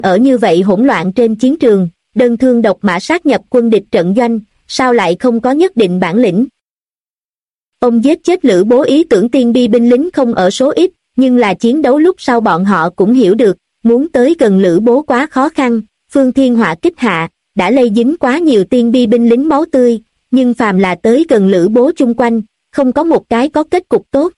ở như vậy hỗn loạn trên chiến trường, đơn thương độc mã sát nhập quân địch trận doanh, sao lại không có nhất định bản lĩnh. Ông giết chết Lữ Bố ý tưởng tiên bi binh lính không ở số ít, nhưng là chiến đấu lúc sau bọn họ cũng hiểu được, muốn tới gần Lữ Bố quá khó khăn, phương thiên họa kích hạ, đã lây dính quá nhiều tiên bi binh lính máu tươi, nhưng phàm là tới gần Lữ Bố chung quanh, không có một cái có kết cục tốt.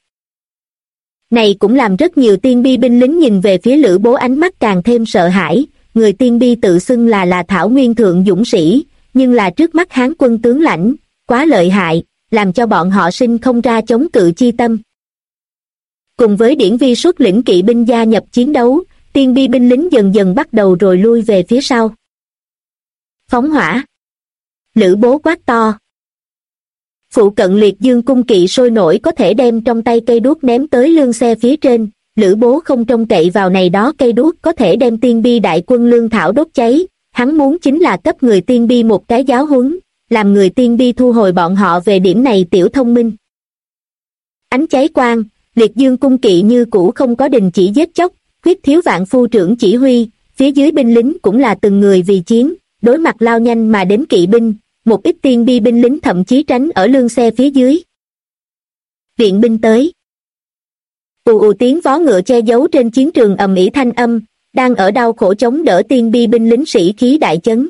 Này cũng làm rất nhiều tiên bi binh lính nhìn về phía Lữ Bố ánh mắt càng thêm sợ hãi, người tiên bi tự xưng là Thảo Nguyên thượng dũng sĩ, nhưng là trước mắt Hán quân tướng lãnh, quá lợi hại, làm cho bọn họ sinh không ra chống cự chi tâm. Cùng với Điển Vi xuất lĩnh kỵ binh gia nhập chiến đấu, tiên bi binh lính dần dần bắt đầu rồi lui về phía sau. Phóng hỏa! Lữ Bố quát to. Phụ cận Liệt Dương cung kỵ sôi nổi có thể đem trong tay cây đuốc ném tới lương xe phía trên, Lữ Bố không trông cậy vào này đó cây đuốc có thể đem tiên bi đại quân lương thảo đốt cháy, hắn muốn chính là cấp người tiên bi một cái giáo huấn, làm người tiên bi thu hồi bọn họ về điểm này tiểu thông minh. Ánh cháy quang, Liệt Dương cung kỵ như cũ không có đình chỉ giết chóc, Huyết Thiếu Vạn Phu trưởng chỉ huy, phía dưới binh lính cũng là từng người vì chiến, đối mặt lao nhanh mà đến kỵ binh, một ít tiên bi binh lính thậm chí tránh ở lương xe phía dưới. Viện binh tới. Ù ù tiếng vó ngựa che giấu trên chiến trường ầm ĩ thanh âm, đang ở đau khổ chống đỡ tiên bi binh lính sĩ khí đại chấn.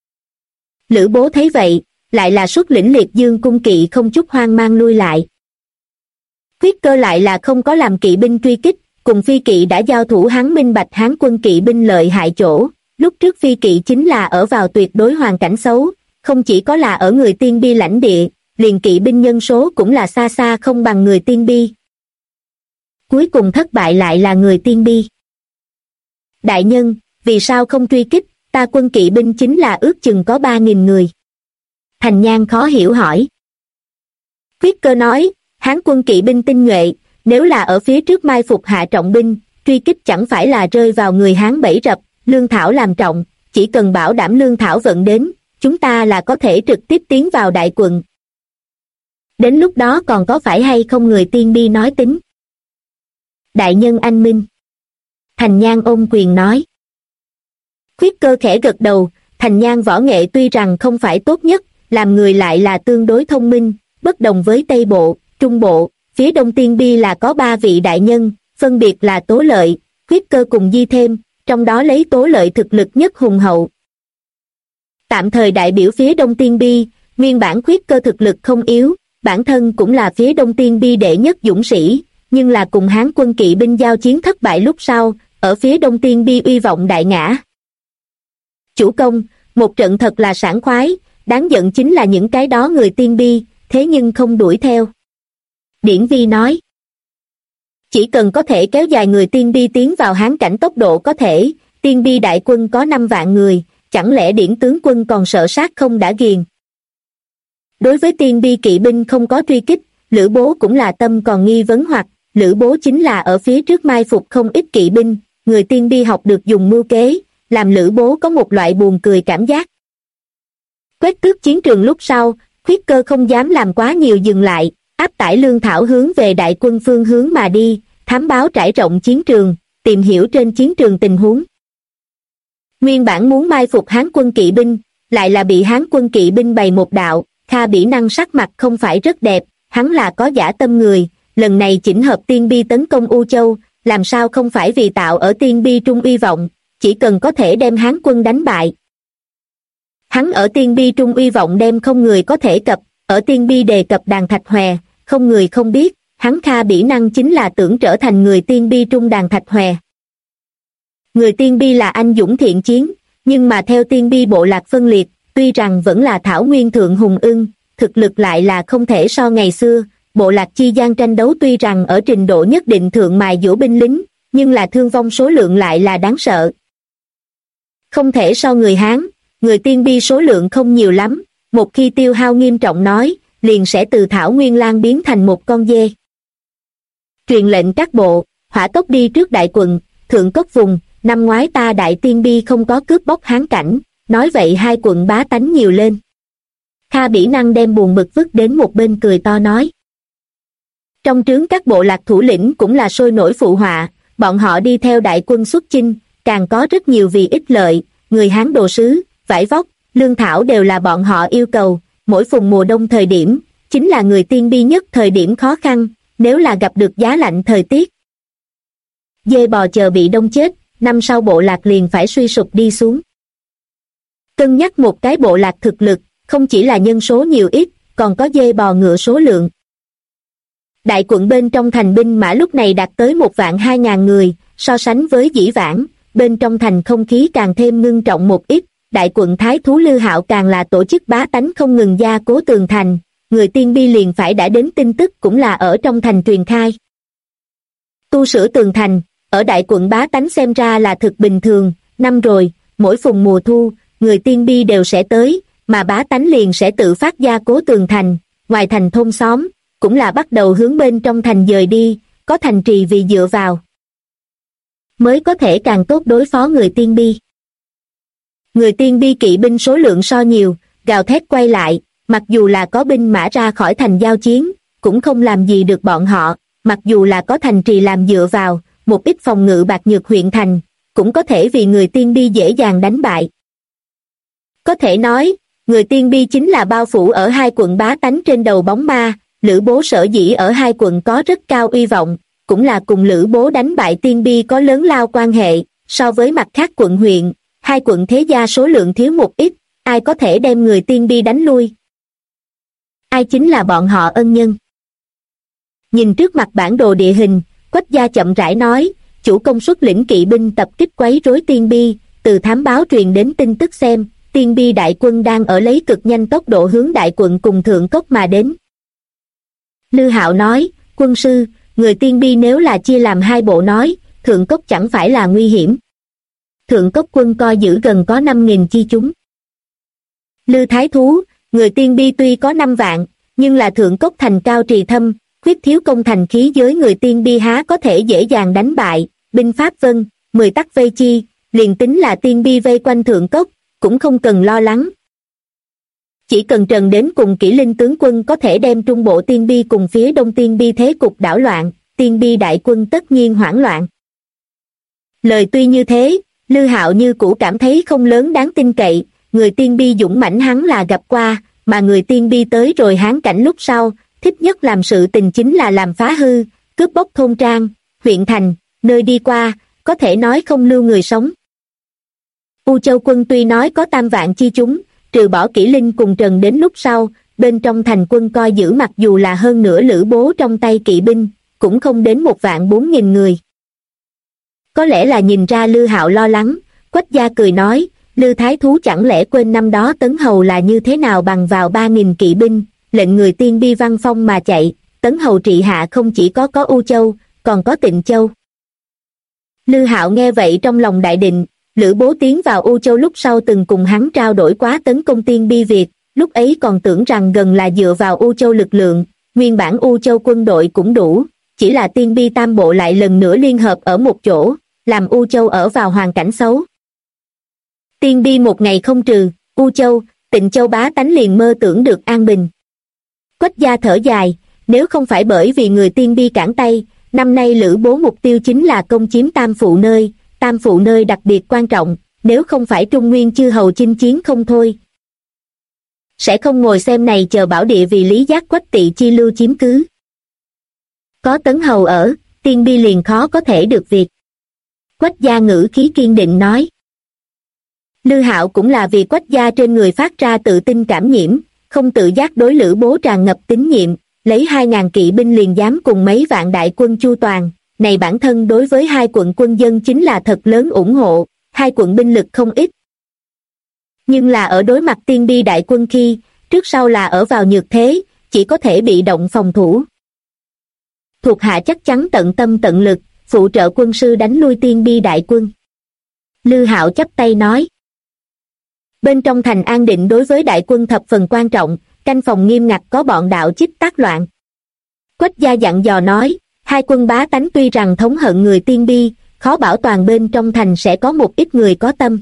Lữ Bố thấy vậy, lại là xuất lĩnh Liệt Dương cung kỵ không chút hoang mang lui lại. Huyết Cơ lại là không có làm kỵ binh truy kích, cùng phi kỵ đã giao thủ, hắn minh bạch Hán quân kỵ binh lợi hại chỗ, lúc trước phi kỵ chính là ở vào tuyệt đối hoàn cảnh xấu, không chỉ có là ở người tiên bi lãnh địa, liền kỵ binh nhân số cũng là xa xa không bằng người tiên bi. Cuối cùng thất bại lại là người tiên bi. Đại nhân, vì sao không truy kích, ta quân kỵ binh chính là ước chừng có 3.000 người. Thành Nhan khó hiểu hỏi. Huyết Cơ nói, Hán quân kỵ binh tinh nhuệ, nếu là ở phía trước mai phục hạ trọng binh, truy kích chẳng phải là rơi vào người Hán bẫy rập, lương thảo làm trọng, chỉ cần bảo đảm lương thảo vận đến, chúng ta là có thể trực tiếp tiến vào đại quận. Đến lúc đó còn có phải hay không người tiên bi nói tính. Đại nhân anh minh. Thành Nhan ôm quyền nói. Huyết Cơ khẽ gật đầu, Thành Nhan võ nghệ tuy rằng không phải tốt nhất, làm người lại là tương đối thông minh, bất đồng với Tây Bộ, Trung Bộ, phía Đông tiên bi là có 3 vị đại nhân, phân biệt là Tố Lợi, Huyết Cơ cùng Di Thêm, trong đó lấy Tố Lợi thực lực nhất hùng hậu. Tạm thời đại biểu phía Đông tiên bi, nguyên bản Huyết Cơ thực lực không yếu, bản thân cũng là phía Đông tiên bi đệ nhất dũng sĩ, nhưng là cùng Hán quân kỵ binh giao chiến thất bại lúc sau, ở phía Đông tiên bi uy vọng đại ngã. Chủ công, một trận thật là sảng khoái, đáng giận chính là những cái đó người tiên bi, thế nhưng không đuổi theo. Điển Vi nói. Chỉ cần có thể kéo dài người tiên bi tiến vào Hán cảnh tốc độ có thể, tiên bi đại quân có 5 vạn người, chẳng lẽ Điển tướng quân còn sợ sát không đã ghiền. Đối với tiên bi kỵ binh không có truy kích, Lữ Bố cũng là tâm còn nghi vấn, hoặc Lữ Bố chính là ở phía trước mai phục không ít kỵ binh, người tiên bi học được dùng mưu kế, làm Lữ Bố có một loại buồn cười cảm giác. Quét tước chiến trường lúc sau, Huyết Cơ không dám làm quá nhiều dừng lại, áp tải lương thảo hướng về đại quân phương hướng mà đi, thám báo trải rộng chiến trường, tìm hiểu trên chiến trường tình huống. Nguyên bản muốn mai phục Hán quân kỵ binh, lại là bị Hán quân kỵ binh bày một đạo, Kha Bỉ Năng sắc mặt không phải rất đẹp, hắn là có dã tâm người, lần này chỉnh hợp tiên bi tấn công U Châu, làm sao không phải vì tạo ở tiên bi trung uy vọng, chỉ cần có thể đem Hán quân đánh bại. Hắn ở tiên bi trung uy vọng đem không người có thể cập, ở tiên bi đề cập Đàn Thạch Hòe, không người không biết, hắn Kha Bỉ Năng chính là tưởng trở thành người tiên bi trung Đàn Thạch Hòe. Người tiên bi là anh dũng thiện chiến, nhưng mà theo tiên bi bộ lạc phân liệt, tuy rằng vẫn là Thảo Nguyên thượng hùng ưng, thực lực lại là không thể so ngày xưa, bộ lạc chi gian tranh đấu tuy rằng ở trình độ nhất định thượng mài dũa binh lính, nhưng là thương vong số lượng lại là đáng sợ. Không thể so người Hán, người tiên bi số lượng không nhiều lắm, một khi tiêu hao nghiêm trọng nói, liền sẽ từ Thảo Nguyên Lang biến thành một con dê. Truyền lệnh các bộ, hỏa tốc đi trước đại quận, thượng cốc vùng, năm ngoái ta đại tiên bi không có cướp bóc Hán cảnh, nói vậy hai quận bá tánh nhiều lên. Kha Bỉ Năng đem buồn bực vứt đến một bên cười to nói. Trong trướng các bộ lạc thủ lĩnh cũng là sôi nổi phụ họa, bọn họ đi theo đại quân xuất chinh, càng có rất nhiều vì ích lợi, người Hán đồ sứ, vải vóc, lương thảo đều là bọn họ yêu cầu, mỗi phùng mùa đông thời điểm, chính là người Tiên Bi nhất thời điểm khó khăn, nếu là gặp được giá lạnh thời tiết. Dê bò chờ bị đông chết, năm sau bộ lạc liền phải suy sụp đi xuống. Cân nhắc một cái bộ lạc thực lực, không chỉ là nhân số nhiều ít, còn có dê bò ngựa số lượng. Đại quận bên trong thành binh mã lúc này đạt tới 1.200.000 người, so sánh với dĩ vãng, bên trong thành không khí càng thêm ngưng trọng một ít, đại quận thái thú Lư Hạo càng là tổ chức bá tánh không ngừng gia cố tường thành, người Tiên Bi liền phải đã đến tin tức cũng là ở trong thành truyền khai. Tu sửa tường thành, ở đại quận bá tánh xem ra là thực bình thường, năm rồi, mỗi phùng mùa thu, người Tiên Bi đều sẽ tới, mà bá tánh liền sẽ tự phát gia cố tường thành, ngoài thành thôn xóm, cũng là bắt đầu hướng bên trong thành dời đi, có thành trì vì dựa vào. Mới có thể càng tốt đối phó người Tiên Bi. Người Tiên Bi kỵ binh số lượng so nhiều, gào thét quay lại, mặc dù là có binh mã ra khỏi thành giao chiến, cũng không làm gì được bọn họ, mặc dù là có thành trì làm dựa vào, một ít phòng ngự bạc nhược huyện thành, cũng có thể vì người Tiên Bi dễ dàng đánh bại. Có thể nói, người Tiên Bi chính là bao phủ ở hai quận bá tánh trên đầu bóng ma, Lữ Bố sở dĩ ở hai quận có rất cao uy vọng, cũng là cùng Lữ Bố đánh bại Tiên Bi có lớn lao quan hệ, so với mặt khác quận huyện, hai quận thế gia số lượng thiếu một ít, ai có thể đem người Tiên Bi đánh lui? Ai chính là bọn họ ân nhân? Nhìn trước mặt bản đồ địa hình, Quách gia chậm rãi nói, chủ công xuất lĩnh kỵ binh tập kích quấy rối Tiên Bi, từ thám báo truyền đến tin tức xem, Tiên Bi đại quân đang ở lấy cực nhanh tốc độ hướng đại quận cùng Thượng Cốc mà đến. Lư Hạo nói, quân sư, người Tiên Bi nếu là chia làm hai bộ nói, Thượng Cốc chẳng phải là nguy hiểm. Thượng Cốc quân coi giữ gần có 5.000 chi chúng. Lư Thái Thú, người Tiên Bi tuy có 5 vạn, nhưng là Thượng Cốc thành cao trì thâm, khuyết thiếu công thành khí giới người Tiên Bi há có thể dễ dàng đánh bại, binh pháp vân, 10 tắc vây chi, liền tính là Tiên Bi vây quanh Thượng Cốc, cũng không cần lo lắng. Chỉ cần Trần đến cùng Kỷ Linh tướng quân có thể đem trung bộ Tiên Bi cùng phía đông Tiên Bi thế cục đảo loạn, Tiên Bi đại quân tất nhiên hoảng loạn. Lời tuy như thế, Lư Hạo như cũ cảm thấy không lớn đáng tin cậy, người Tiên Bi dũng mãnh hắn là gặp qua, mà người Tiên Bi tới rồi Hán cảnh lúc sau, thích nhất làm sự tình chính là làm phá hư, cướp bóc thôn trang, huyện thành, nơi đi qua, có thể nói không lưu người sống. U Châu quân tuy nói có 3 vạn chi chúng, trừ bỏ Kỷ Linh cùng Trần đến lúc sau, bên trong thành quân coi giữ mặc dù là hơn nửa Lữ Bố trong tay kỵ binh, cũng không đến 1.400.000 người. Có lẽ là nhìn ra Lư Hạo lo lắng, Quách gia cười nói, Lư Thái Thú chẳng lẽ quên năm đó Tấn Hầu là như thế nào bằng vào 3.000 kỵ binh, lệnh người Tiên Bi văn phong mà chạy, Tấn Hầu trị hạ không chỉ có U Châu, còn có Tịnh Châu. Lư Hạo nghe vậy trong lòng đại định, Lữ Bố tiến vào U Châu lúc sau từng cùng hắn trao đổi quá tấn công Tiên Bi Việt, lúc ấy còn tưởng rằng gần là dựa vào U Châu lực lượng, nguyên bản U Châu quân đội cũng đủ, chỉ là Tiên Bi tam bộ lại lần nữa liên hợp ở một chỗ, làm U Châu ở vào hoàn cảnh xấu. Tiên Bi một ngày không trừ, U Châu, Tịnh Châu bá tánh liền mơ tưởng được an bình. Quách gia thở dài, nếu không phải bởi vì người Tiên Bi cản tay, năm nay Lữ Bố mục tiêu chính là công chiếm Tam Phụ nơi đặc biệt quan trọng, nếu không phải Trung Nguyên chư hầu chinh chiến không thôi. Sẽ không ngồi xem này chờ bảo địa vì lý giác Quách Tỵ chi lưu chiếm cứ. Có Tấn Hầu ở, Tiên Bi liền khó có thể được việc. Quách gia ngữ khí kiên định nói. Lư Hạo cũng là vì Quách gia trên người phát ra tự tin cảm nhiễm, không tự giác đối Lữ Bố tràn ngập tín nhiệm, lấy 2.000 kỵ binh liền dám cùng mấy vạn đại quân chu toàn, này bản thân đối với hai quận quân dân chính là thật lớn ủng hộ, hai quận binh lực không ít. Nhưng là ở đối mặt Tiên Bi đại quân khi, trước sau là ở vào nhược thế, chỉ có thể bị động phòng thủ. Thuộc hạ chắc chắn tận tâm tận lực, phụ trợ quân sư đánh lui Tiên Bi đại quân. Lư Hạo chắp tay nói. Bên trong thành an định đối với đại quân thập phần quan trọng, canh phòng nghiêm ngặt có bọn đạo chích tác loạn. Quách gia dặn dò nói, hai quân bá tánh tuy rằng thống hận người Tiên Bi, khó bảo toàn bên trong thành sẽ có một ít người có tâm.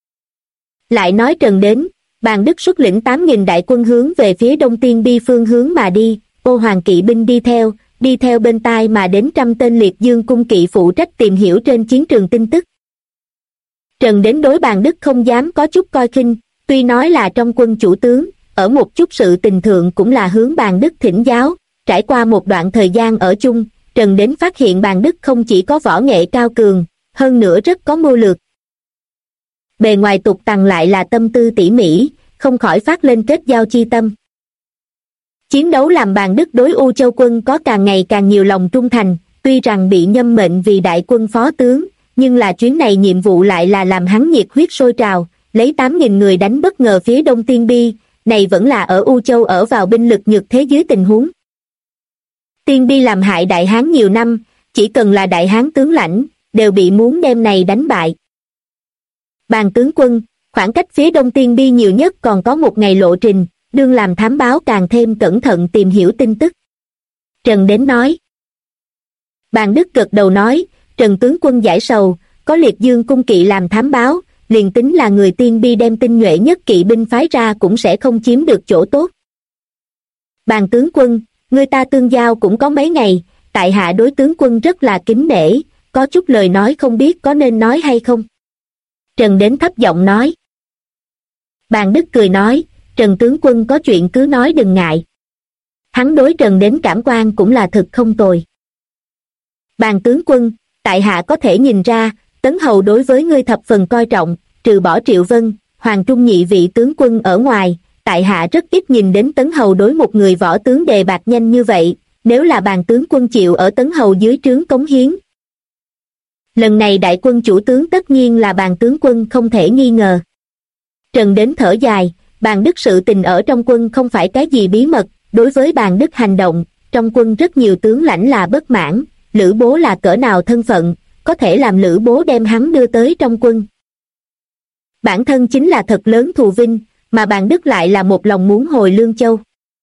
Lại nói Trần đến, Bàn Đức xuất lĩnh 8.000 đại quân hướng về phía đông Tiên Bi phương hướng mà đi, Ô Hoàng kỵ binh đi theo bên tai mà đến 100 tên liệt dương cung kỵ phụ trách tìm hiểu trên chiến trường tin tức. Trần Đến đối Bàn Đức không dám có chút coi khinh, tuy nói là trong quân chủ tướng, ở một chút sự tình thượng cũng là hướng Bàn Đức thỉnh giáo. Trải qua một đoạn thời gian ở chung, Trần Đến phát hiện Bàn Đức không chỉ có võ nghệ cao cường, hơn nữa rất có mưu lược. Bề ngoài tục tằng lại là tâm tư tỉ mỉ, không khỏi phát lên kết giao chi tâm. Chiến đấu làm Bàn Đức đối U Châu quân có càng ngày càng nhiều lòng trung thành, tuy rằng bị nhâm mệnh vì đại quân phó tướng, nhưng là chuyến này nhiệm vụ lại là làm hắn nhiệt huyết sôi trào, lấy 8.000 người đánh bất ngờ phía Đông Tiên Bi, này vẫn là ở U Châu ở vào binh lực nhược thế dưới tình huống. Tiên Bi làm hại Đại Hán nhiều năm, chỉ cần là Đại Hán tướng lãnh, đều bị muốn đem này đánh bại. Bàn tướng quân, khoảng cách phía Đông Tiên Bi nhiều nhất còn có một ngày lộ trình, đương làm thám báo càng thêm cẩn thận tìm hiểu tin tức. Trần Đến nói. Bàn Đức gật đầu nói, Trần tướng quân giải sầu, có Liệt Dương cung kỵ làm thám báo, liền tính là người Tiên Bi đem tinh nhuệ nhất kỵ binh phái ra cũng sẽ không chiếm được chỗ tốt. Bàn tướng quân, người ta tương giao cũng có mấy ngày, tại hạ đối tướng quân rất là kính nể, có chút lời nói không biết có nên nói hay không. Trần Đến thấp giọng nói. Bàn Đức cười nói, Trần tướng quân có chuyện cứ nói đừng ngại. Hắn đối Trần Đến cảm quan cũng là thực không tồi. Bàn tướng quân, tại hạ có thể nhìn ra, Tấn Hầu đối với ngươi thập phần coi trọng, trừ bỏ Triệu Vân, Hoàng Trung nhị vị tướng quân ở ngoài, tại hạ rất ít nhìn đến Tấn Hầu đối một người võ tướng đề bạt nhanh như vậy, nếu là Bàn tướng quân chịu ở Tấn Hầu dưới trướng cống hiến. Lần này đại quân chủ tướng tất nhiên là Bàn tướng quân không thể nghi ngờ. Trần Đến thở dài, Bàn Đức sự tình ở trong quân không phải cái gì bí mật, đối với Bàn Đức hành động, trong quân rất nhiều tướng lãnh là bất mãn, Lữ Bố là cỡ nào thân phận, có thể làm Lữ Bố đem hắn đưa tới trong quân. Bản thân chính là thật lớn thù vinh, mà Bàn Đức lại là một lòng muốn hồi Lương Châu.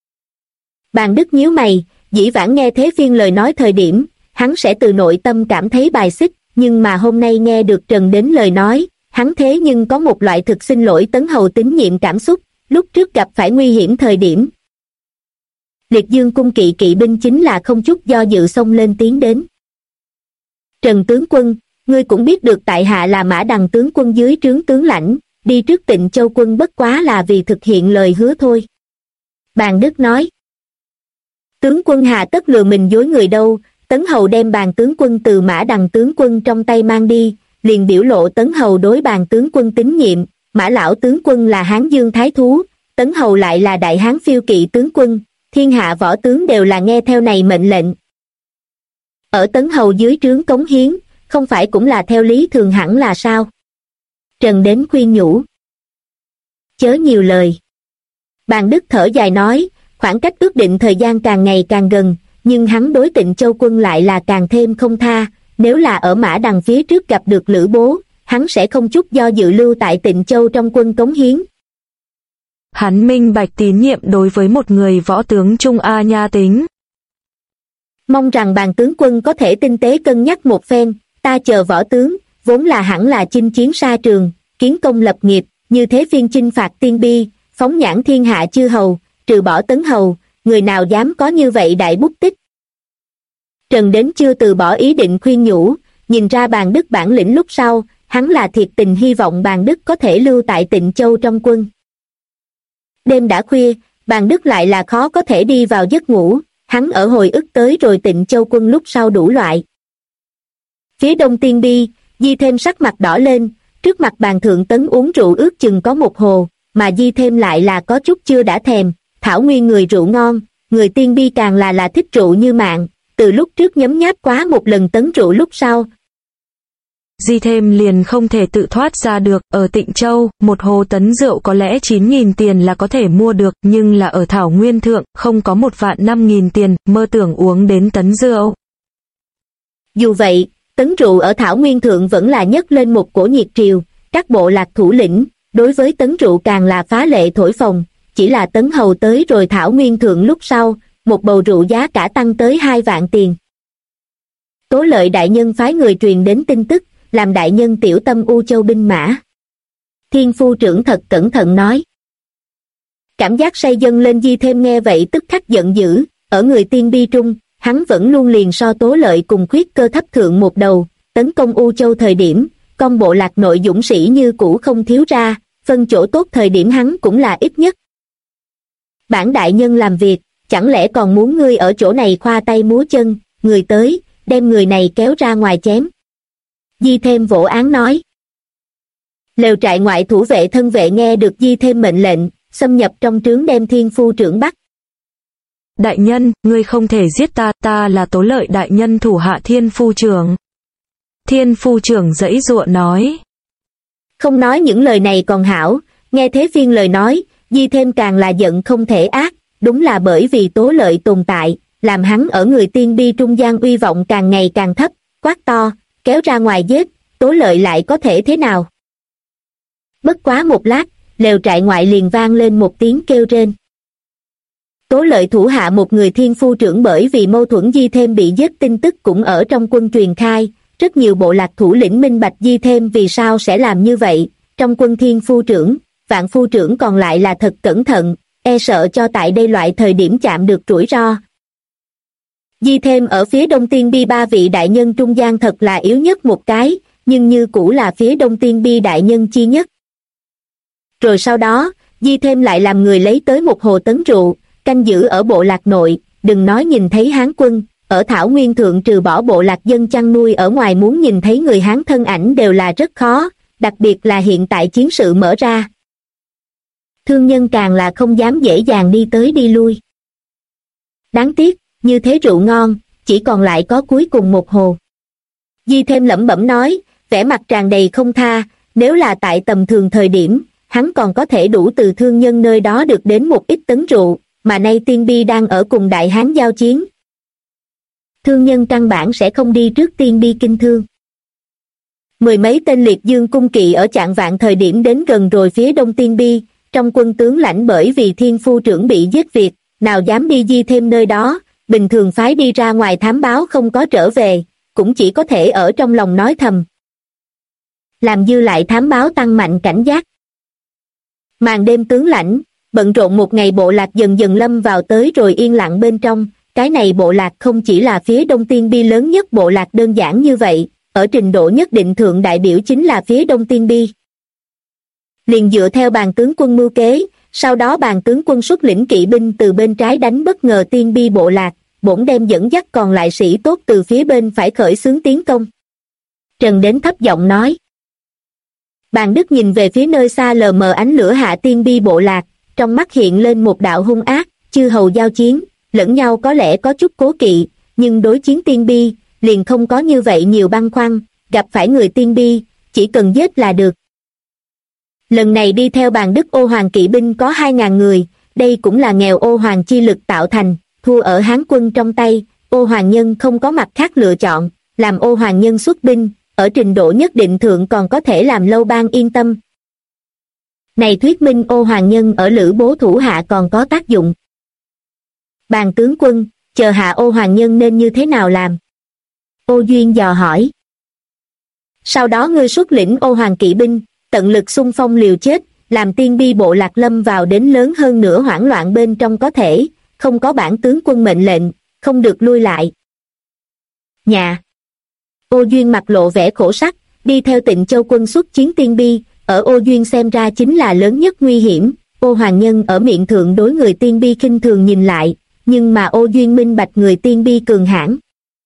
Bàn Đức nhíu mày, dĩ vãng nghe Thế Phiên lời nói thời điểm, hắn sẽ từ nội tâm cảm thấy bài xích, nhưng mà hôm nay nghe được Trần Đến lời nói, hắn thế nhưng có một loại thực xin lỗi Tấn Hầu tín nhiệm cảm xúc, lúc trước gặp phải nguy hiểm thời điểm. Liệt Dương cung kỵ kỵ binh chính là không chút do dự xông lên tiến đến. Trần tướng quân, ngươi cũng biết được tại hạ là Mã Đằng tướng quân dưới trướng tướng lãnh, đi trước Tịnh Châu quân bất quá là vì thực hiện lời hứa thôi. Bàn Đức nói. Tướng quân hà tất lừa mình dối người đâu, Tấn Hầu đem Bàn tướng quân từ Mã Đằng tướng quân trong tay mang đi, liền biểu lộ Tấn Hầu đối Bàn tướng quân tín nhiệm, Mã lão tướng quân là Hán Dương thái thú, Tấn Hầu lại là Đại Hán phiêu kỵ tướng quân, thiên hạ võ tướng đều là nghe theo này mệnh lệnh. Ở Tấn Hầu dưới trướng cống hiến, không phải cũng là theo lý thường hẳn là sao? Trần Đến khuyên nhủ. Chớ nhiều lời. Bàn Đức thở dài nói, khoảng cách ước định thời gian càng ngày càng gần, nhưng hắn đối Tịnh Châu quân lại là càng thêm không tha, nếu là ở Mã Đằng phía trước gặp được Lữ Bố, hắn sẽ không chút do dự lưu tại Tịnh Châu trong quân cống hiến. Hắn minh bạch tín nhiệm đối với một người võ tướng Trung A Nha tính. Mong rằng Bàn tướng quân có thể tinh tế cân nhắc một phen, ta chờ võ tướng, vốn là hẳn là chinh chiến xa trường, kiến công lập nghiệp, như Thế Phiên chinh phạt Tiên Bi, phóng nhãn thiên hạ chư hầu, trừ bỏ Tấn Hầu, người nào dám có như vậy đại bút tích. Trần Đến chưa từ bỏ ý định khuyên nhủ, nhìn ra Bàn Đức bản lĩnh lúc sau, hắn là thiệt tình hy vọng Bàn Đức có thể lưu tại Tịnh Châu trong quân. Đêm đã khuya, Bàn Đức lại là khó có thể đi vào giấc ngủ, hắn ở hồi ức tới rồi Tịnh Châu quân lúc sau đủ loại. Phía Đông Tiên Bi, Di Thêm sắc mặt đỏ lên, trước mặt Bàn thượng tấn uống rượu ước chừng có một hồ, mà Di Thêm lại là có chút chưa đã thèm, thảo nguyên người rượu ngon, người Tiên Bi càng là thích rượu như mạng, từ lúc trước nhấm nháp quá một lần tấn rượu lúc sau. Di Thêm liền không thể tự thoát ra được, ở Tịnh Châu, một hồ tấn rượu có lẽ 9.000 tiền là có thể mua được, nhưng là ở Thảo Nguyên Thượng, không có 1.500.000 tiền, mơ tưởng uống đến tấn rượu. Dù vậy, tấn rượu ở Thảo Nguyên Thượng vẫn là nhấc lên một cổ nhiệt triều, các bộ lạc thủ lĩnh, đối với tấn rượu càng là phá lệ thổi phồng, chỉ là Tấn Hầu tới rồi Thảo Nguyên Thượng lúc sau, một bầu rượu giá cả tăng tới 2 vạn tiền. Tố Lợi đại nhân phái người truyền đến tin tức, làm đại nhân tiểu tâm U Châu binh mã. Thiên phu trưởng thật cẩn thận nói. Cảm giác say dâng lên Di Thêm nghe vậy tức khắc giận dữ, ở người Tiên Bi trung, hắn vẫn luôn liền so Tố Lợi cùng Khuyết Cơ thấp thượng một đầu, tấn công U Châu thời điểm, con bộ lạc nội dũng sĩ như cũ không thiếu ra, phân chỗ tốt thời điểm hắn cũng là ít nhất. Bản đại nhân làm việc, chẳng lẽ còn muốn ngươi ở chỗ này khoa tay múa chân, người tới, đem người này kéo ra ngoài chém. Di Thêm vỗ án nói. Lều trại ngoại thủ vệ thân vệ nghe được Di Thêm mệnh lệnh, xâm nhập trong trướng đem Thiên Phu trưởng bắt. Đại nhân, ngươi không thể giết ta, ta là Tố Lợi đại nhân thủ hạ Thiên Phu trưởng. Thiên Phu trưởng giãy giụa nói. Không nói những lời này còn hảo, nghe Thế Phiên lời nói, Di Thêm càng là giận không thể ác, đúng là bởi vì Tố Lợi tồn tại, làm hắn ở người tiên bi trung gian uy vọng càng ngày càng thấp, quát to, kéo ra ngoài giết, Tố Lợi lại có thể thế nào? Bất quá một lát, lều trại ngoại liền vang lên một tiếng kêu rên. Tố Lợi thủ hạ một người Thiên Phu trưởng bởi vì mâu thuẫn Di Thêm bị giết tin tức cũng ở trong quân truyền khai, rất nhiều bộ lạc thủ lĩnh minh bạch Di Thêm vì sao sẽ làm như vậy, trong quân Thiên Phu trưởng, Vạn Phu trưởng còn lại là thật cẩn thận, e sợ cho tại đây loại thời điểm chạm được rủi ro. Di Thêm ở phía Đông Tiên Bi ba vị đại nhân trung gian thật là yếu nhất một cái, nhưng như cũ là phía Đông Tiên Bi đại nhân chi nhất. Rồi sau đó, Di Thêm lại làm người lấy tới một hồ tấn rượu, canh giữ ở bộ lạc nội, đừng nói nhìn thấy Hán quân, ở Thảo Nguyên Thượng trừ bỏ bộ lạc dân chăn nuôi ở ngoài muốn nhìn thấy người Hán thân ảnh đều là rất khó, đặc biệt là hiện tại chiến sự mở ra. Thương nhân càng là không dám dễ dàng đi tới đi lui. Đáng tiếc, như thế rượu ngon, chỉ còn lại có cuối cùng một hồ. Di Thêm lẩm bẩm nói, vẻ mặt tràn đầy không tha, nếu là tại tầm thường thời điểm, hắn còn có thể đủ từ thương nhân nơi đó được đến một ít tấn rượu, mà nay Tiên Bi đang ở cùng Đại Hán giao chiến. Thương nhân căn bản sẽ không đi trước Tiên Bi kinh thương. Mười mấy tên liệt dương cung kỵ ở chạng vạn thời điểm đến gần rồi phía Đông Tiên Bi, trong quân tướng lãnh bởi vì Thiên Phu trưởng bị giết việc, nào dám đi Di Thêm nơi đó, bình thường phái đi ra ngoài thám báo không có trở về, cũng chỉ có thể ở trong lòng nói thầm. Làm dư lại thám báo tăng mạnh cảnh giác. Màn đêm tướng lãnh, bận rộn một ngày bộ lạc dần dần lâm vào tới rồi yên lặng bên trong, cái này bộ lạc không chỉ là phía Đông Tiên Bi lớn nhất bộ lạc đơn giản như vậy, ở trình độ nhất định thượng đại biểu chính là phía Đông Tiên Bi. Liền dựa theo bàn tướng quân mưu kế, sau đó bàn tướng quân xuất lĩnh kỵ binh từ bên trái đánh bất ngờ Tiên Bi bộ lạc, bổn đem dẫn dắt còn lại sĩ tốt từ phía bên phải khởi xướng tiến công. Trần Đến thấp giọng nói. Bàn Đức nhìn về phía nơi xa lờ mờ ánh lửa hạ Tiên Bi bộ lạc, trong mắt hiện lên một đạo hung ác, chư hầu giao chiến, lẫn nhau có lẽ có chút cố kỵ, nhưng đối chiến Tiên Bi, liền không có như vậy nhiều băn khoăn, gặp phải người Tiên Bi, chỉ cần giết là được. Lần này đi theo Bàn Đức ô hoàng kỵ binh có 2.000 người, đây cũng là nghèo ô hoàng chi lực tạo thành, thua ở Hán quân trong tay, ô hoàng nhân không có mặt khác lựa chọn, làm ô hoàng nhân xuất binh, ở trình độ nhất định thượng còn có thể làm Lâu Bang yên tâm. Này thuyết minh ô hoàng nhân ở Lữ Bố thủ hạ còn có tác dụng. Bàn tướng quân, chờ hạ ô hoàng nhân nên như thế nào làm? Ô Duyên dò hỏi. Sau đó ngươi xuất lĩnh ô hoàng kỵ binh, tận lực xung phong liều chết, làm Tiên Bi bộ lạc lâm vào đến lớn hơn nữa hoảng loạn bên trong có thể, không có bản tướng quân mệnh lệnh, không được lui lại. Nhà. Ô Duyên mặt lộ vẻ khổ sắc, đi theo Tịnh Châu quân xuất chiến Tiên Bi, ở Ô Duyên xem ra chính là lớn nhất nguy hiểm, ô hoàng nhân ở miệng thượng đối người Tiên Bi khinh thường nhìn lại, nhưng mà Ô Duyên minh bạch người Tiên Bi cường hãn.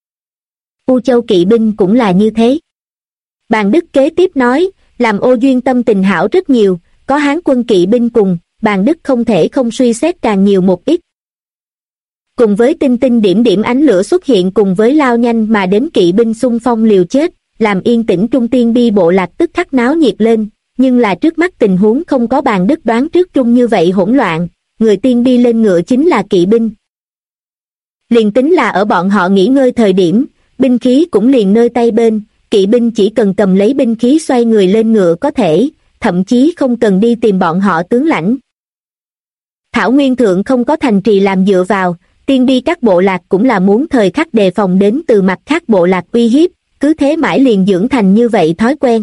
U Châu kỵ binh cũng là như thế. Bàn Đức kế tiếp nói, làm Ô Duyên tâm tình hảo rất nhiều, có Hán quân kỵ binh cùng, Bàn Đức không thể không suy xét càng nhiều một ít. Cùng với tinh tinh điểm điểm ánh lửa xuất hiện cùng với lao nhanh mà đến kỵ binh xung phong liều chết, làm yên tĩnh Trung Tiên Bi bộ lạc tức khắc náo nhiệt lên, nhưng là trước mắt tình huống không có Bàn Đức đoán trước trung như vậy hỗn loạn, người Tiên Bi lên ngựa chính là kỵ binh. Liền tính là ở bọn họ nghỉ ngơi thời điểm, binh khí cũng liền nơi tay bên, kỵ binh chỉ cần cầm lấy binh khí xoay người lên ngựa có thể, thậm chí không cần đi tìm bọn họ tướng lãnh. Thảo Nguyên Thượng không có thành trì làm dựa vào, Tiên Bi các bộ lạc cũng là muốn thời khắc đề phòng đến từ mặt khác bộ lạc uy hiếp, cứ thế mãi liền dưỡng thành như vậy thói quen.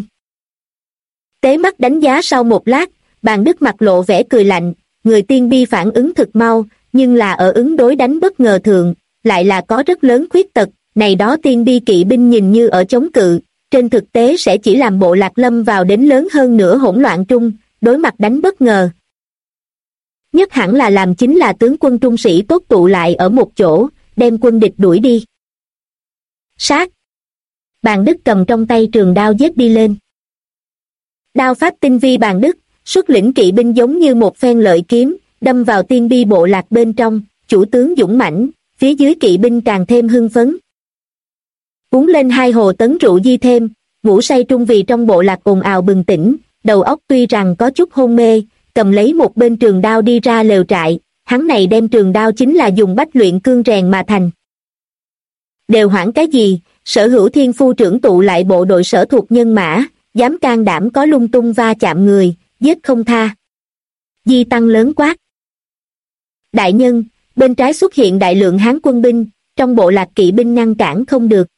Tế mắt đánh giá sau một lát, Bàn Đức mặt lộ vẻ cười lạnh, người Tiên Bi phản ứng thực mau, nhưng là ở ứng đối đánh bất ngờ thượng, lại là có rất lớn khuyết tật, này đó Tiên Bi kỵ binh nhìn như ở chống cự, trên thực tế sẽ chỉ làm bộ lạc lâm vào đến lớn hơn nữa hỗn loạn trung, đối mặt đánh bất ngờ. Nhất hẳn là làm chính là tướng quân trung sĩ tốt tụ lại ở một chỗ, đem quân địch đuổi đi. Sát! Bàn Đức cầm trong tay trường đao giết đi lên. Đao pháp tinh vi Bàn Đức, xuất lĩnh kỵ binh giống như một phen lợi kiếm, đâm vào tiên bi bộ lạc bên trong, chủ tướng dũng mãnh, phía dưới kỵ binh càng thêm hưng phấn. Uống lên 2 hồ tấn rượu Di Thêm, ngủ say trung vì trong bộ lạc ồn ào bừng tỉnh, đầu óc tuy rằng có chút hôn mê, cầm lấy một bên trường đao đi ra lều trại, hắn này đem trường đao chính là dùng bách luyện cương rèn mà thành. Đều hoảng cái gì, sở hữu thiên phu trưởng tụ lại bộ đội sở thuộc nhân mã, dám can đảm có lung tung va chạm người, giết không tha. Di Tăng lớn quát. Đại nhân, bên trái xuất hiện đại lượng Hán quân binh, trong bộ lạc kỵ binh ngăn cản không được.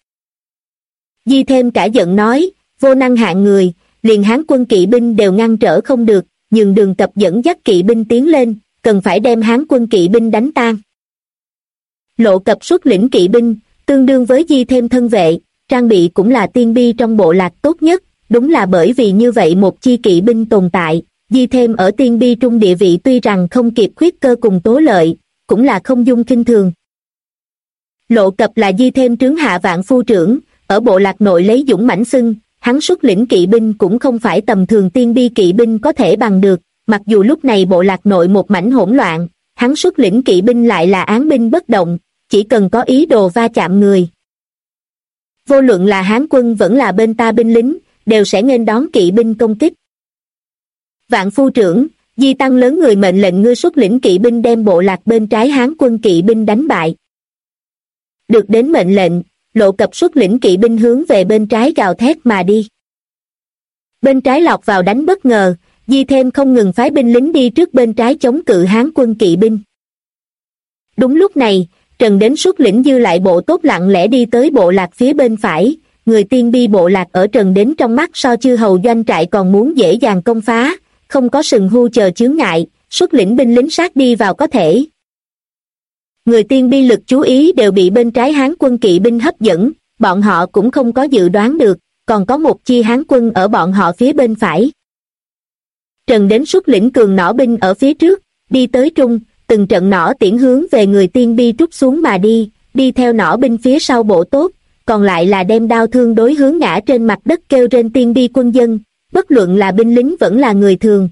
Di Thêm cả giận nói, vô năng hạng người, liền Hán quân kỵ binh đều ngăn trở không được, nhường Đường Tập dẫn dắt kỵ binh tiến lên, cần phải đem Hán quân kỵ binh đánh tan. Lộ Cập xuất lĩnh kỵ binh, tương đương với Di Thêm thân vệ, trang bị cũng là tiên bi trong bộ lạc tốt nhất, đúng là bởi vì như vậy một chi kỵ binh tồn tại, Di Thêm ở tiên bi trung địa vị tuy rằng không kịp Khuyết Cơ cùng Tố Lợi, cũng là không dung khinh thường. Lộ Cập là Di Thêm trướng hạ vạn phu trưởng, ở bộ lạc nội lấy dũng mãnh xưng, hắn xuất lĩnh kỵ binh cũng không phải tầm thường tiên bi kỵ binh có thể bằng được, mặc dù lúc này bộ lạc nội một mảnh hỗn loạn, hắn xuất lĩnh kỵ binh lại là án binh bất động, chỉ cần có ý đồ va chạm người. Vô luận là Hán quân vẫn là bên ta binh lính, đều sẽ nghênh đón kỵ binh công kích. Vạn phu trưởng, Di Tăng lớn người mệnh lệnh ngươi xuất lĩnh kỵ binh đem bộ lạc bên trái Hán quân kỵ binh đánh bại. Được đến mệnh lệnh, Lộ Cập xuất lĩnh kỵ binh hướng về bên trái gào thét mà đi. Bên trái lọt vào đánh bất ngờ, Di Thêm không ngừng phái binh lính đi trước bên trái chống cự Hán quân kỵ binh. Đúng lúc này, Trần Đến xuất lĩnh dư lại bộ tốt lặng lẽ đi tới bộ lạc phía bên phải, người tiên bi bộ lạc ở Trần Đến trong mắt so chư hầu doanh trại còn muốn dễ dàng công phá, không có sừng hưu chờ chướng ngại, xuất lĩnh binh lính sát đi vào có thể. Người tiên bi lực chú ý đều bị bên trái Hán quân kỵ binh hấp dẫn, bọn họ cũng không có dự đoán được, còn có một chi Hán quân ở bọn họ phía bên phải. Trần Đến xuất lĩnh cường nỏ binh ở phía trước, đi tới trung, từng trận nỏ tiễn hướng về người tiên bi trút xuống mà đi, đi theo nỏ binh phía sau bộ tốt, còn lại là đem đao thương đối hướng ngã trên mặt đất kêu trên tiên bi quân dân, bất luận là binh lính vẫn là người thường.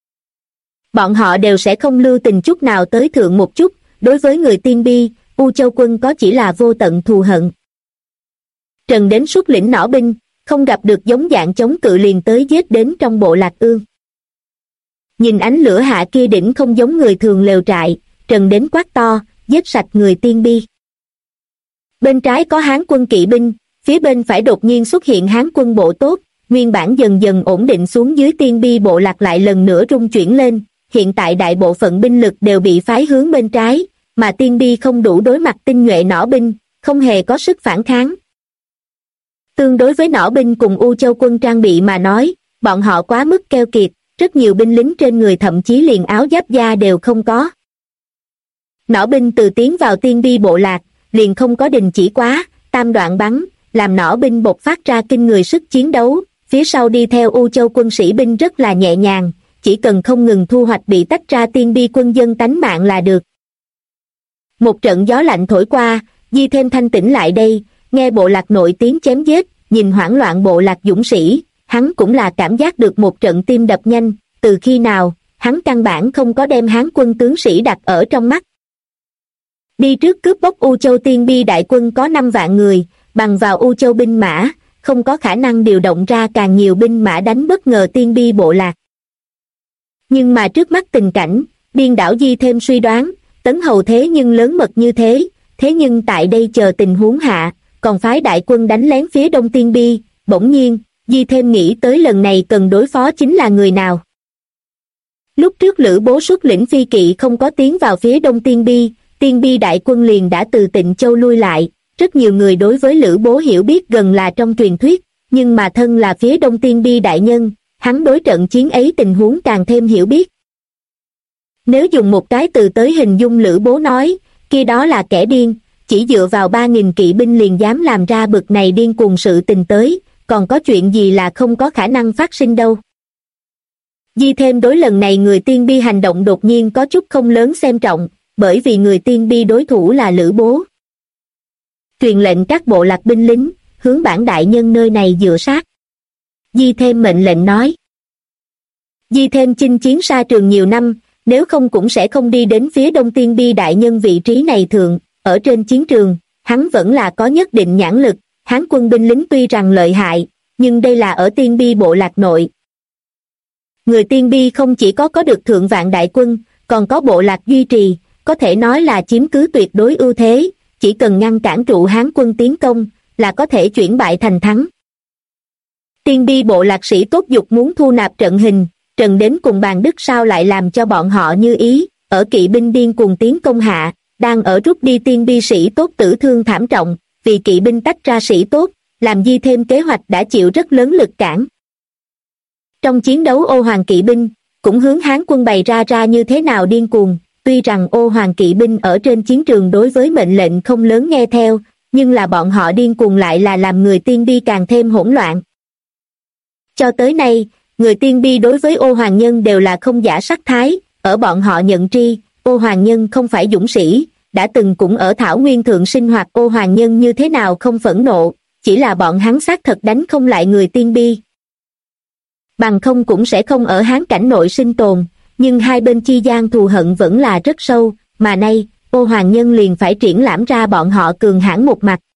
Bọn họ đều sẽ không lưu tình chút nào tới thượng một chút, đối với người tiên bi, U Châu quân có chỉ là vô tận thù hận. Trần Đến xuất lĩnh nỏ binh, không gặp được giống dạng chống cự liền tới giết đến trong bộ lạc ương. Nhìn ánh lửa hạ kia đỉnh không giống người thường lều trại, Trần Đến quát to, giết sạch người tiên bi. Bên trái có Hán quân kỵ binh, phía bên phải đột nhiên xuất hiện Hán quân bộ tốt, nguyên bản dần dần ổn định xuống dưới tiên bi bộ lạc lại lần nữa rung chuyển lên, hiện tại đại bộ phận binh lực đều bị phái hướng bên trái, mà tiên bi không đủ đối mặt tinh nhuệ nỏ binh, không hề có sức phản kháng. Tương đối với nỏ binh cùng U Châu quân trang bị mà nói, bọn họ quá mức keo kiệt, rất nhiều binh lính trên người thậm chí liền áo giáp da đều không có. Nỏ binh từ tiến vào tiên bi bộ lạc, liền không có đình chỉ quá, tam đoạn bắn, làm nỏ binh bộc phát ra kinh người sức chiến đấu, phía sau đi theo U Châu quân sĩ binh rất là nhẹ nhàng, chỉ cần không ngừng thu hoạch bị tách ra tiên bi quân dân tánh mạng là được. Một trận gió lạnh thổi qua, Di Thêm thanh tĩnh lại đây, nghe bộ lạc nội tiếng chém giết, nhìn hoảng loạn bộ lạc dũng sĩ, hắn cũng là cảm giác được một trận tim đập nhanh, từ khi nào, hắn căn bản không có đem Hán quân tướng sĩ đặt ở trong mắt. Đi trước cướp bóc U Châu tiên bi đại quân có 5 vạn người, bằng vào U Châu binh mã, không có khả năng điều động ra càng nhiều binh mã đánh bất ngờ tiên bi bộ lạc. Nhưng mà trước mắt tình cảnh, Biên đảo Di Thêm suy đoán, Tấn Hầu thế nhưng lớn mật như thế nhưng tại đây chờ tình huống hạ, còn phái đại quân đánh lén phía đông tiên bi, bỗng nhiên, Di Thêm nghĩ tới lần này cần đối phó chính là người nào. Lúc trước Lữ Bố xuất lĩnh phi kỵ không có tiến vào phía đông tiên bi đại quân liền đã từ Tịnh Châu lui lại, rất nhiều người đối với Lữ Bố hiểu biết gần là trong truyền thuyết, nhưng mà thân là phía đông tiên bi đại nhân, hắn đối trận chiến ấy tình huống càng thêm hiểu biết. Nếu dùng một cái từ tới hình dung Lữ Bố nói, kia đó là kẻ điên, chỉ dựa vào 3.000 kỵ binh liền dám làm ra bực này điên cuồng sự tình tới, còn có chuyện gì là không có khả năng phát sinh đâu. Di thêm đối lần này người tiên bi hành động đột nhiên có chút không lớn xem trọng, bởi vì người tiên bi đối thủ là Lữ Bố. Truyền lệnh các bộ lạc binh lính, hướng bản đại nhân nơi này dựa sát. Di thêm mệnh lệnh nói. Di thêm chinh chiến xa trường nhiều năm, nếu không cũng sẽ không đi đến phía đông tiên bi đại nhân vị trí này thượng, ở trên chiến trường, hắn vẫn là có nhất định nhãn lực, Hán quân binh lính tuy rằng lợi hại, nhưng đây là ở tiên bi bộ lạc nội. Người tiên bi không chỉ có được thượng vạn đại quân, còn có bộ lạc duy trì, có thể nói là chiếm cứ tuyệt đối ưu thế, chỉ cần ngăn cản trụ Hán quân tiến công, là có thể chuyển bại thành thắng. Tiên bi bộ lạc sĩ tốt dục muốn thu nạp trận hình, Trần đến cùng Bàn Đức sao lại làm cho bọn họ như ý, ở kỵ binh điên cuồng tiến công hạ, đang ở rút đi tiên bi sĩ tốt tử thương thảm trọng, vì kỵ binh tách ra sĩ tốt, làm Di thêm kế hoạch đã chịu rất lớn lực cản. Trong chiến đấu ô hoàng kỵ binh, cũng hướng Hán quân bày ra như thế nào điên cuồng, tuy rằng ô hoàng kỵ binh ở trên chiến trường đối với mệnh lệnh không lớn nghe theo, nhưng là bọn họ điên cuồng lại là làm người tiên bi càng thêm hỗn loạn. Cho tới nay, người tiên bi đối với ô hoàng nhân đều là không giả sắc thái, ở bọn họ nhận tri, ô hoàng nhân không phải dũng sĩ, đã từng cũng ở thảo nguyên thượng sinh hoạt ô hoàng nhân như thế nào không phẫn nộ, chỉ là bọn hắn xác thật đánh không lại người tiên bi. Bằng không cũng sẽ không ở Hán cảnh nội sinh tồn, nhưng hai bên chi gian thù hận vẫn là rất sâu, mà nay, ô hoàng nhân liền phải triển lãm ra bọn họ cường hãn một mặt.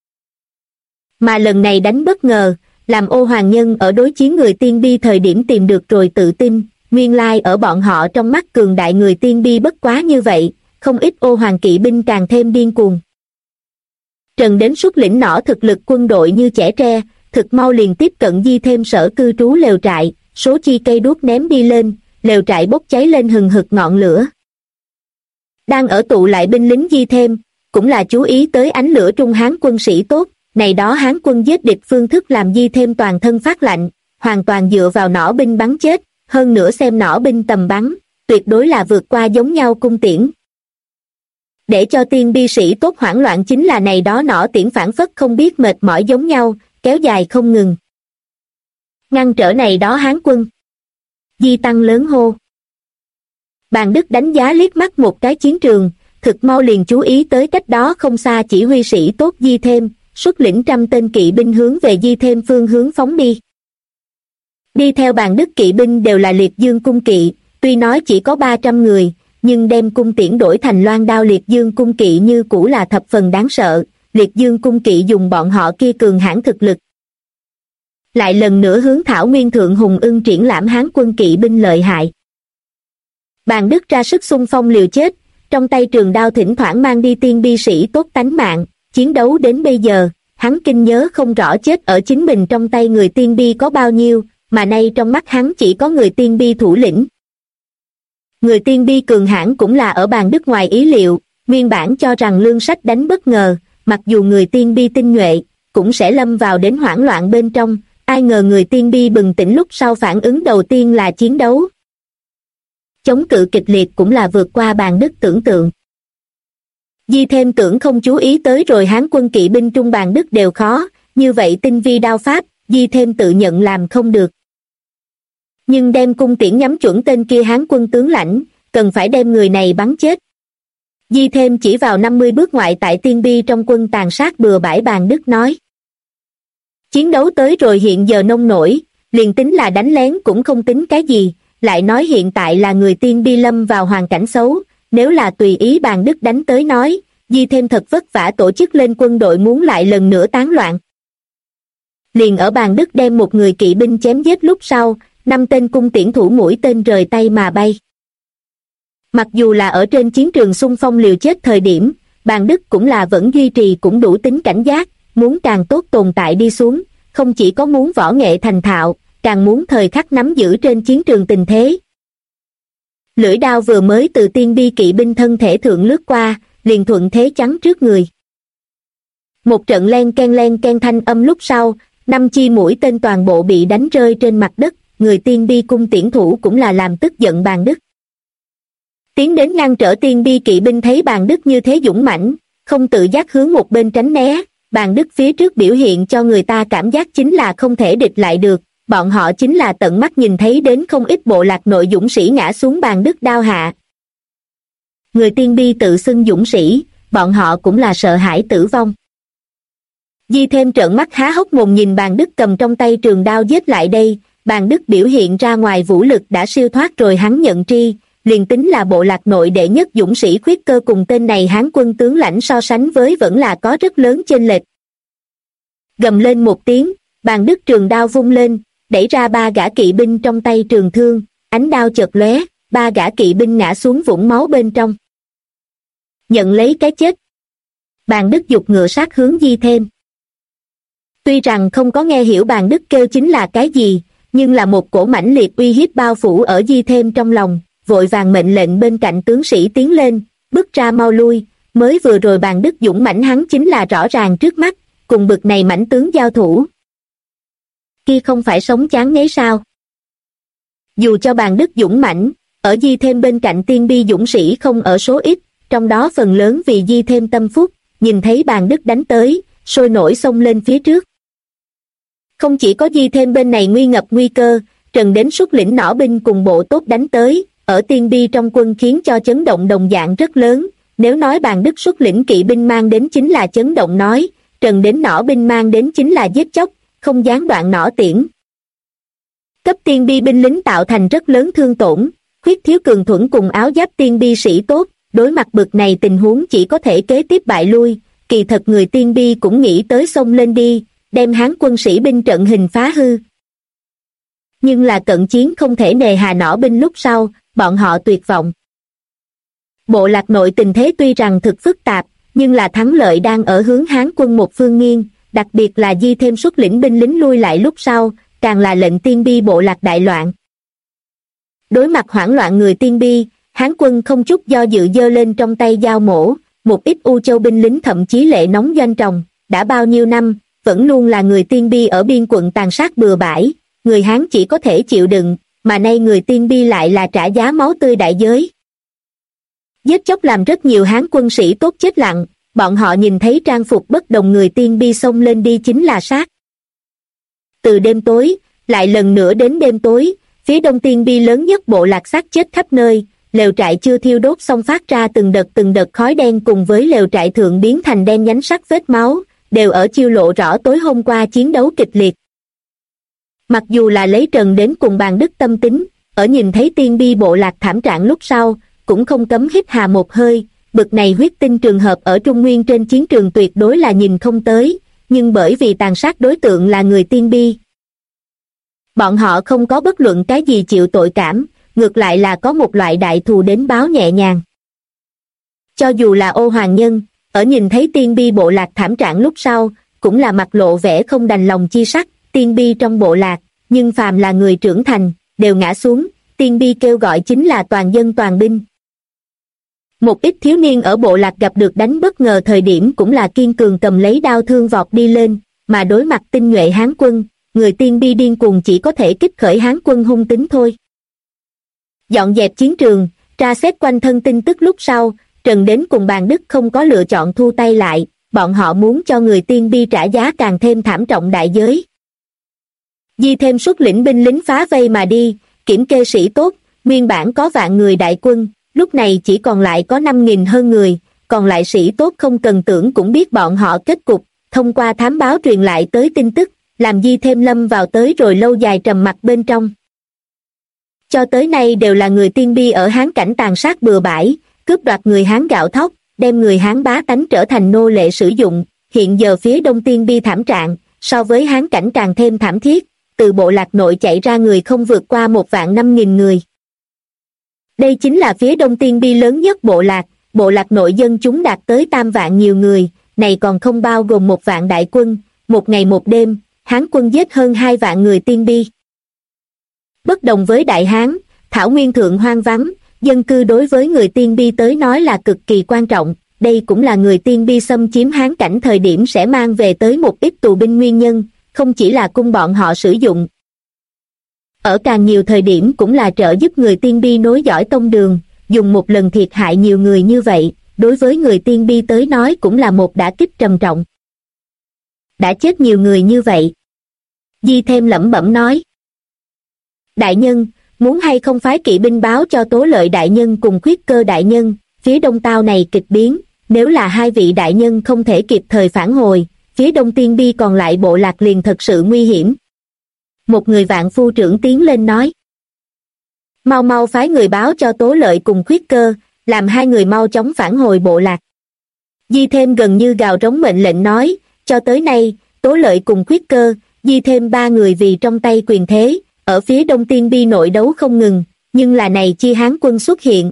Mà lần này đánh bất ngờ, làm ô hoàng nhân ở đối chiến người tiên bi thời điểm tìm được rồi tự tin, nguyên lai ở bọn họ trong mắt cường đại người tiên bi bất quá như vậy, không ít ô hoàng kỵ binh càng thêm điên cuồng. Trần đến xuất lĩnh nỏ thực lực quân đội như chẻ tre, thực mau liền tiếp cận Di thêm sở cư trú lều trại, số chi cây đuốc ném đi lên, lều trại bốc cháy lên hừng hực ngọn lửa. Đang ở tụ lại binh lính Di thêm, cũng là chú ý tới ánh lửa trung Hán quân sĩ tốt, này đó Hán quân giết địch phương thức làm Di thêm toàn thân phát lạnh, hoàn toàn dựa vào nỏ binh bắn chết, hơn nữa xem nỏ binh tầm bắn, tuyệt đối là vượt qua giống nhau cung tiễn. Để cho tiên bi sĩ tốt hoảng loạn chính là này đó nỏ tiễn phản phất không biết mệt mỏi giống nhau, kéo dài không ngừng. Ngăn trở này đó Hán quân. Di tăng lớn hô. Bàn Đức đánh giá liếc mắt một cái chiến trường, thực mau liền chú ý tới cách đó không xa chỉ huy sĩ tốt Di thêm, xuất lĩnh 100 tên kỵ binh hướng về Di thêm phương hướng phóng đi. Đi theo Bàn Đức kỵ binh đều là liệt dương cung kỵ, tuy nói chỉ có 300 người, nhưng đem cung tiễn đổi thành loan đao liệt dương cung kỵ như cũ là thập phần đáng sợ, liệt dương cung kỵ dùng bọn họ kia cường hãn thực lực. Lại lần nữa hướng thảo nguyên thượng hùng ưng triển lãm Hán quân kỵ binh lợi hại. Bàn Đức ra sức xung phong liều chết, trong tay trường đao thỉnh thoảng mang đi tiên bi sĩ tốt tánh mạng, chiến đấu đến bây giờ, hắn kinh nhớ không rõ chết ở chính mình trong tay người tiên bi có bao nhiêu, mà nay trong mắt hắn chỉ có người tiên bi thủ lĩnh. Người tiên bi cường hãn cũng là ở Bàn Đức ngoài ý liệu, nguyên bản cho rằng lương sách đánh bất ngờ, mặc dù người tiên bi tinh nhuệ, cũng sẽ lâm vào đến hoảng loạn bên trong, ai ngờ người tiên bi bừng tỉnh lúc sau phản ứng đầu tiên là chiến đấu. Chống cự kịch liệt cũng là vượt qua Bàn Đức tưởng tượng. Di thêm tưởng không chú ý tới rồi Hán quân kỵ binh trung Bàn Đức đều khó, như vậy tinh vi đao pháp, Di thêm tự nhận làm không được. Nhưng đem cung tiễn nhắm chuẩn tên kia Hán quân tướng lãnh, cần phải đem người này bắn chết. Di thêm chỉ vào 50 bước ngoại tại tiên bi trong quân tàn sát bừa bãi Bàn Đức nói. Chiến đấu tới rồi hiện giờ nông nổi, liền tính là đánh lén cũng không tính cái gì, lại nói hiện tại là người tiên bi lâm vào hoàn cảnh xấu, nếu là tùy ý Bàn Đức đánh tới nói, Di thêm thật vất vả tổ chức lên quân đội muốn lại lần nữa tán loạn. Liền ở Bàn Đức đem một người kỵ binh chém giết lúc sau, 5 tên cung tiễn thủ mũi tên rời tay mà bay. Mặc dù là ở trên chiến trường xung phong liều chết thời điểm, Bàn Đức cũng là vẫn duy trì cũng đủ tính cảnh giác, muốn càng tốt tồn tại đi xuống, không chỉ có muốn võ nghệ thành thạo, càng muốn thời khắc nắm giữ trên chiến trường tình thế. Lưỡi đao vừa mới từ tiên bi kỵ binh thân thể thượng lướt qua, liền thuận thế chắn trước người. Một trận len ken thanh âm lúc sau, 5 chi mũi tên toàn bộ bị đánh rơi trên mặt đất, người tiên bi cung tiễn thủ cũng là làm tức giận Bàn Đức. Tiến đến ngăn trở tiên bi kỵ binh thấy Bàn Đức như thế dũng mãnh, không tự giác hướng một bên tránh né, Bàn Đức phía trước biểu hiện cho người ta cảm giác chính là không thể địch lại được, bọn họ chính là tận mắt nhìn thấy đến không ít bộ lạc nội dũng sĩ ngã xuống Bàn Đức đao hạ. Người tiên bi tự xưng dũng sĩ, bọn họ cũng là sợ hãi tử vong. Di Thêm trợn mắt há hốc mồm nhìn Bàn Đức cầm trong tay trường đao giết lại đây. Bàn Đức biểu hiện ra ngoài vũ lực đã siêu thoát rồi hắn nhận tri, liền tính là bộ lạc nội đệ nhất dũng sĩ Khuyết Cơ cùng tên này Hán quân tướng lãnh so sánh với vẫn là có rất lớn chênh lệch. Gầm lên một tiếng, Bàn Đức trường đao vung lên, đẩy ra 3 gã kỵ binh trong tay trường thương, ánh đao chợt lóe, 3 gã kỵ binh ngã xuống vũng máu bên trong. Nhận lấy cái chết. Bàn Đức giục ngựa sát hướng Di Thêm. Tuy rằng không có nghe hiểu Bàn Đức kêu chính là cái gì, nhưng là một cổ mãnh liệt uy hiếp bao phủ ở Di Thêm trong lòng, vội vàng mệnh lệnh bên cạnh tướng sĩ tiến lên, bước ra mau lui. Mới vừa rồi Bàn Đức dũng mãnh hắn chính là rõ ràng trước mắt, cùng bực này mãnh tướng giao thủ. Kia không phải sống chán ngấy sao? Dù cho Bàn Đức dũng mãnh, ở Di Thêm bên cạnh tiên bi dũng sĩ không ở số ít, trong đó phần lớn vì Di Thêm tâm phúc, nhìn thấy Bàn Đức đánh tới, sôi nổi xông lên phía trước. Không chỉ có Di Thêm bên này nguy ngập nguy cơ, Trần đến xuất lĩnh nỏ binh cùng bộ tốt đánh tới, ở tiên bi trong quân khiến cho chấn động đồng dạng rất lớn. Nếu nói Bàn Đức xuất lĩnh kỵ binh mang đến chính là chấn động nói, Trần đến nỏ binh mang đến chính là giết chóc, không gián đoạn nỏ tiễn. Cấp tiên bi binh lính tạo thành rất lớn thương tổn, khuyết thiếu cường thuẫn cùng áo giáp tiên bi sĩ tốt, đối mặt bực này tình huống chỉ có thể kế tiếp bại lui. Kỳ thật người tiên bi cũng nghĩ tới xông lên đi, đem Hán quân sĩ binh trận hình phá hư. Nhưng là cận chiến không thể nề hà nỏ binh lúc sau, bọn họ tuyệt vọng. Bộ lạc nội tình thế tuy rằng thực phức tạp, nhưng là thắng lợi đang ở hướng Hán quân một phương nghiêng, đặc biệt là Di Thêm xuất lĩnh binh lính lui lại lúc sau, càng là lệnh tiên bi bộ lạc đại loạn. Đối mặt hoảng loạn người tiên bi, Hán quân không chút do dự giơ lên trong tay dao mổ, một ít U Châu binh lính thậm chí lệ nóng doanh tròng, đã bao nhiêu năm, vẫn luôn là người tiên bi ở biên quận tàn sát bừa bãi, người Hán chỉ có thể chịu đựng, mà nay người tiên bi lại là trả giá máu tươi đại giới. Giết chóc làm rất nhiều Hán quân sĩ tốt chết lặng, bọn họ nhìn thấy trang phục bất đồng người tiên bi xông lên đi chính là sát. Từ đêm tối, lại lần nữa đến đêm tối, phía đông tiên bi lớn nhất bộ lạc xác chết khắp nơi, lều trại chưa thiêu đốt xong phát ra từng đợt khói đen cùng với lều trại thượng biến thành đen nhánh sắc vết máu, đều ở chiêu lộ rõ tối hôm qua chiến đấu kịch liệt. Mặc dù là lấy Trần đến cùng Bàn Đức tâm tính, ở nhìn thấy tiên bi bộ lạc thảm trạng lúc sau, cũng không cấm hít hà một hơi, bực này huyết tinh trường hợp ở Trung Nguyên trên chiến trường tuyệt đối là nhìn không tới, nhưng bởi vì tàn sát đối tượng là người tiên bi. Bọn họ không có bất luận cái gì chịu tội cảm, ngược lại là có một loại đại thù đến báo nhẹ nhàng. Cho dù là Ô Hoàng Nhân, ở nhìn thấy tiên bi bộ lạc thảm trạng lúc sau, cũng là mặt lộ vẻ không đành lòng chi sắc, tiên bi trong bộ lạc, nhưng phàm là người trưởng thành, đều ngã xuống, tiên bi kêu gọi chính là toàn dân toàn binh. Một ít thiếu niên ở bộ lạc gặp được đánh bất ngờ thời điểm cũng là kiên cường cầm lấy đao thương vọt đi lên, mà đối mặt tinh nhuệ Hán quân, người tiên bi điên cuồng chỉ có thể kích khởi Hán quân hung tính thôi. Dọn dẹp chiến trường, tra xét quanh thân tin tức lúc sau, Trần đến cùng Bàn Đức không có lựa chọn thu tay lại, bọn họ muốn cho người tiên bi trả giá càng thêm thảm trọng đại giới. Di Thêm xuất lĩnh binh lính phá vây mà đi, kiểm kê sĩ tốt, nguyên bản có vạn người đại quân, lúc này chỉ còn lại có 5.000 hơn người, còn lại sĩ tốt không cần tưởng cũng biết bọn họ kết cục, thông qua thám báo truyền lại tới tin tức, làm Di Thêm lâm vào tới rồi lâu dài trầm mặc bên trong. Cho tới nay đều là người tiên bi ở Hán cảnh tàn sát bừa bãi, cướp đoạt người Hán gạo thóc, đem người Hán bá tánh trở thành nô lệ sử dụng, hiện giờ phía đông tiên bi thảm trạng, so với Hán cảnh càng thêm thảm thiết, từ bộ lạc nội chạy ra người không vượt qua 1.500.000 người. Đây chính là phía đông tiên bi lớn nhất bộ lạc nội dân chúng đạt tới 3 vạn nhiều người, này còn không bao gồm 1 vạn đại quân, một ngày một đêm, Hán quân giết hơn 2 vạn người tiên bi. Bất đồng với Đại Hán, thảo nguyên thượng hoang vắng, dân cư đối với người tiên bi tới nói là cực kỳ quan trọng, đây cũng là người tiên bi xâm chiếm Hán cảnh thời điểm sẽ mang về tới một ít tù binh nguyên nhân, không chỉ là cung bọn họ sử dụng. Ở càng nhiều thời điểm cũng là trợ giúp người tiên bi nối dõi tông đường, dùng một lần thiệt hại nhiều người như vậy, đối với người tiên bi tới nói cũng là một đả kích trầm trọng. đã chết nhiều người như vậy. Di Thêm lẩm bẩm nói. Đại nhân, muốn hay không phái kỵ binh báo cho Tố Lợi đại nhân cùng Khuyết Cơ đại nhân, phía đông tao này kịch biến, nếu là hai vị đại nhân không thể kịp thời phản hồi, phía đông Tiên Bi còn lại bộ lạc liền thật sự nguy hiểm. Một người vạn phu trưởng tiến lên nói. Mau mau phái người báo cho Tố Lợi cùng Khuyết Cơ, làm hai người mau chóng phản hồi bộ lạc. Di Thêm gần như gào rống mệnh lệnh nói, cho tới nay, Tố Lợi cùng Khuyết Cơ, Di Thêm ba người vì trong tay quyền thế, ở phía đông Tiên Bi nội đấu không ngừng, nhưng là này chi Hán quân xuất hiện.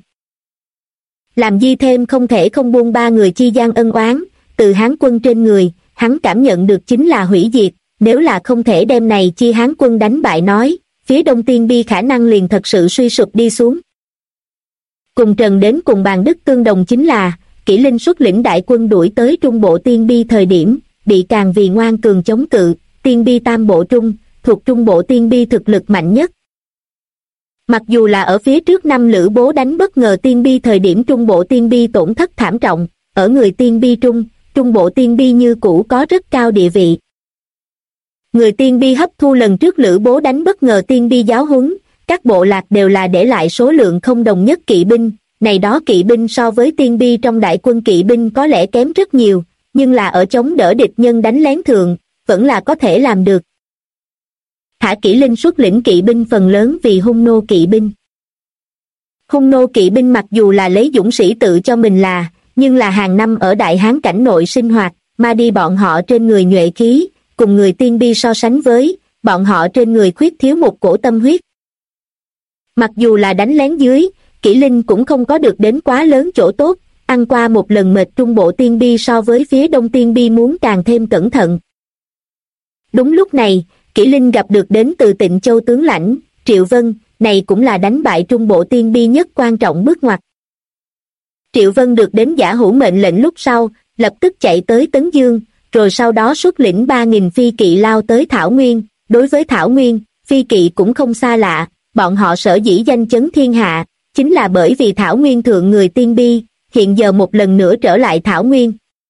Làm Di Thêm không thể không buông ba người chi gian ân oán, từ Hán quân trên người, hắn cảm nhận được chính là hủy diệt, nếu là không thể đem này chi Hán quân đánh bại nói, phía đông Tiên Bi khả năng liền thật sự suy sụp đi xuống. Cùng Trần đến cùng Bàn Đức tương đồng chính là, Kỷ Linh xuất lĩnh đại quân đuổi tới trung bộ Tiên Bi thời điểm, bị càng vì ngoan cường chống cự, Tiên Bi tam bộ trung, thuộc trung bộ Tiên Bi thực lực mạnh nhất. Mặc dù là ở phía trước năm Lữ Bố đánh bất ngờ Tiên Bi thời điểm trung bộ Tiên Bi tổn thất thảm trọng, ở người Tiên Bi trung bộ Tiên Bi như cũ có rất cao địa vị. Người Tiên Bi hấp thu lần trước Lữ Bố đánh bất ngờ Tiên Bi giáo huấn, các bộ lạc đều là để lại số lượng không đồng nhất kỵ binh, này đó kỵ binh so với Tiên Bi trong đại quân kỵ binh có lẽ kém rất nhiều, nhưng là ở chống đỡ địch nhân đánh lén thượng, vẫn là có thể làm được. Thả Kỷ Linh xuất lĩnh kỵ binh phần lớn vì hung nô kỵ binh. Hung nô kỵ binh mặc dù là lấy dũng sĩ tự cho mình là, nhưng là hàng năm ở Đại Hán cảnh nội sinh hoạt, mà đi bọn họ trên người nhuệ khí, cùng người Tiên Bi so sánh với, bọn họ trên người khuyết thiếu một cổ tâm huyết. Mặc dù là đánh lén dưới, Kỷ Linh cũng không có được đến quá lớn chỗ tốt, ăn qua một lần mệt trung bộ Tiên Bi so với phía đông Tiên Bi muốn càng thêm cẩn thận. Đúng lúc này, Kỷ Linh gặp được đến từ Tịnh Châu tướng lãnh, Triệu Vân, này cũng là đánh bại trung bộ Tiên Bi nhất quan trọng bước ngoặt. Triệu Vân được đến Giả Hữu mệnh lệnh lúc sau, lập tức chạy tới Tấn Dương, rồi sau đó xuất lĩnh 3.000 phi kỵ lao tới Thảo Nguyên. Đối với Thảo Nguyên, phi kỵ cũng không xa lạ, bọn họ sở dĩ danh chấn thiên hạ, chính là bởi vì Thảo Nguyên thượng người Tiên Bi, hiện giờ một lần nữa trở lại Thảo Nguyên.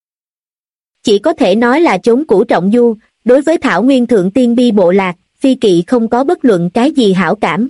Chỉ có thể nói là chốn cũ trọng du, đối với Thảo Nguyên thượng Tiên Bi bộ lạc, phi kỵ không có bất luận cái gì hảo cảm.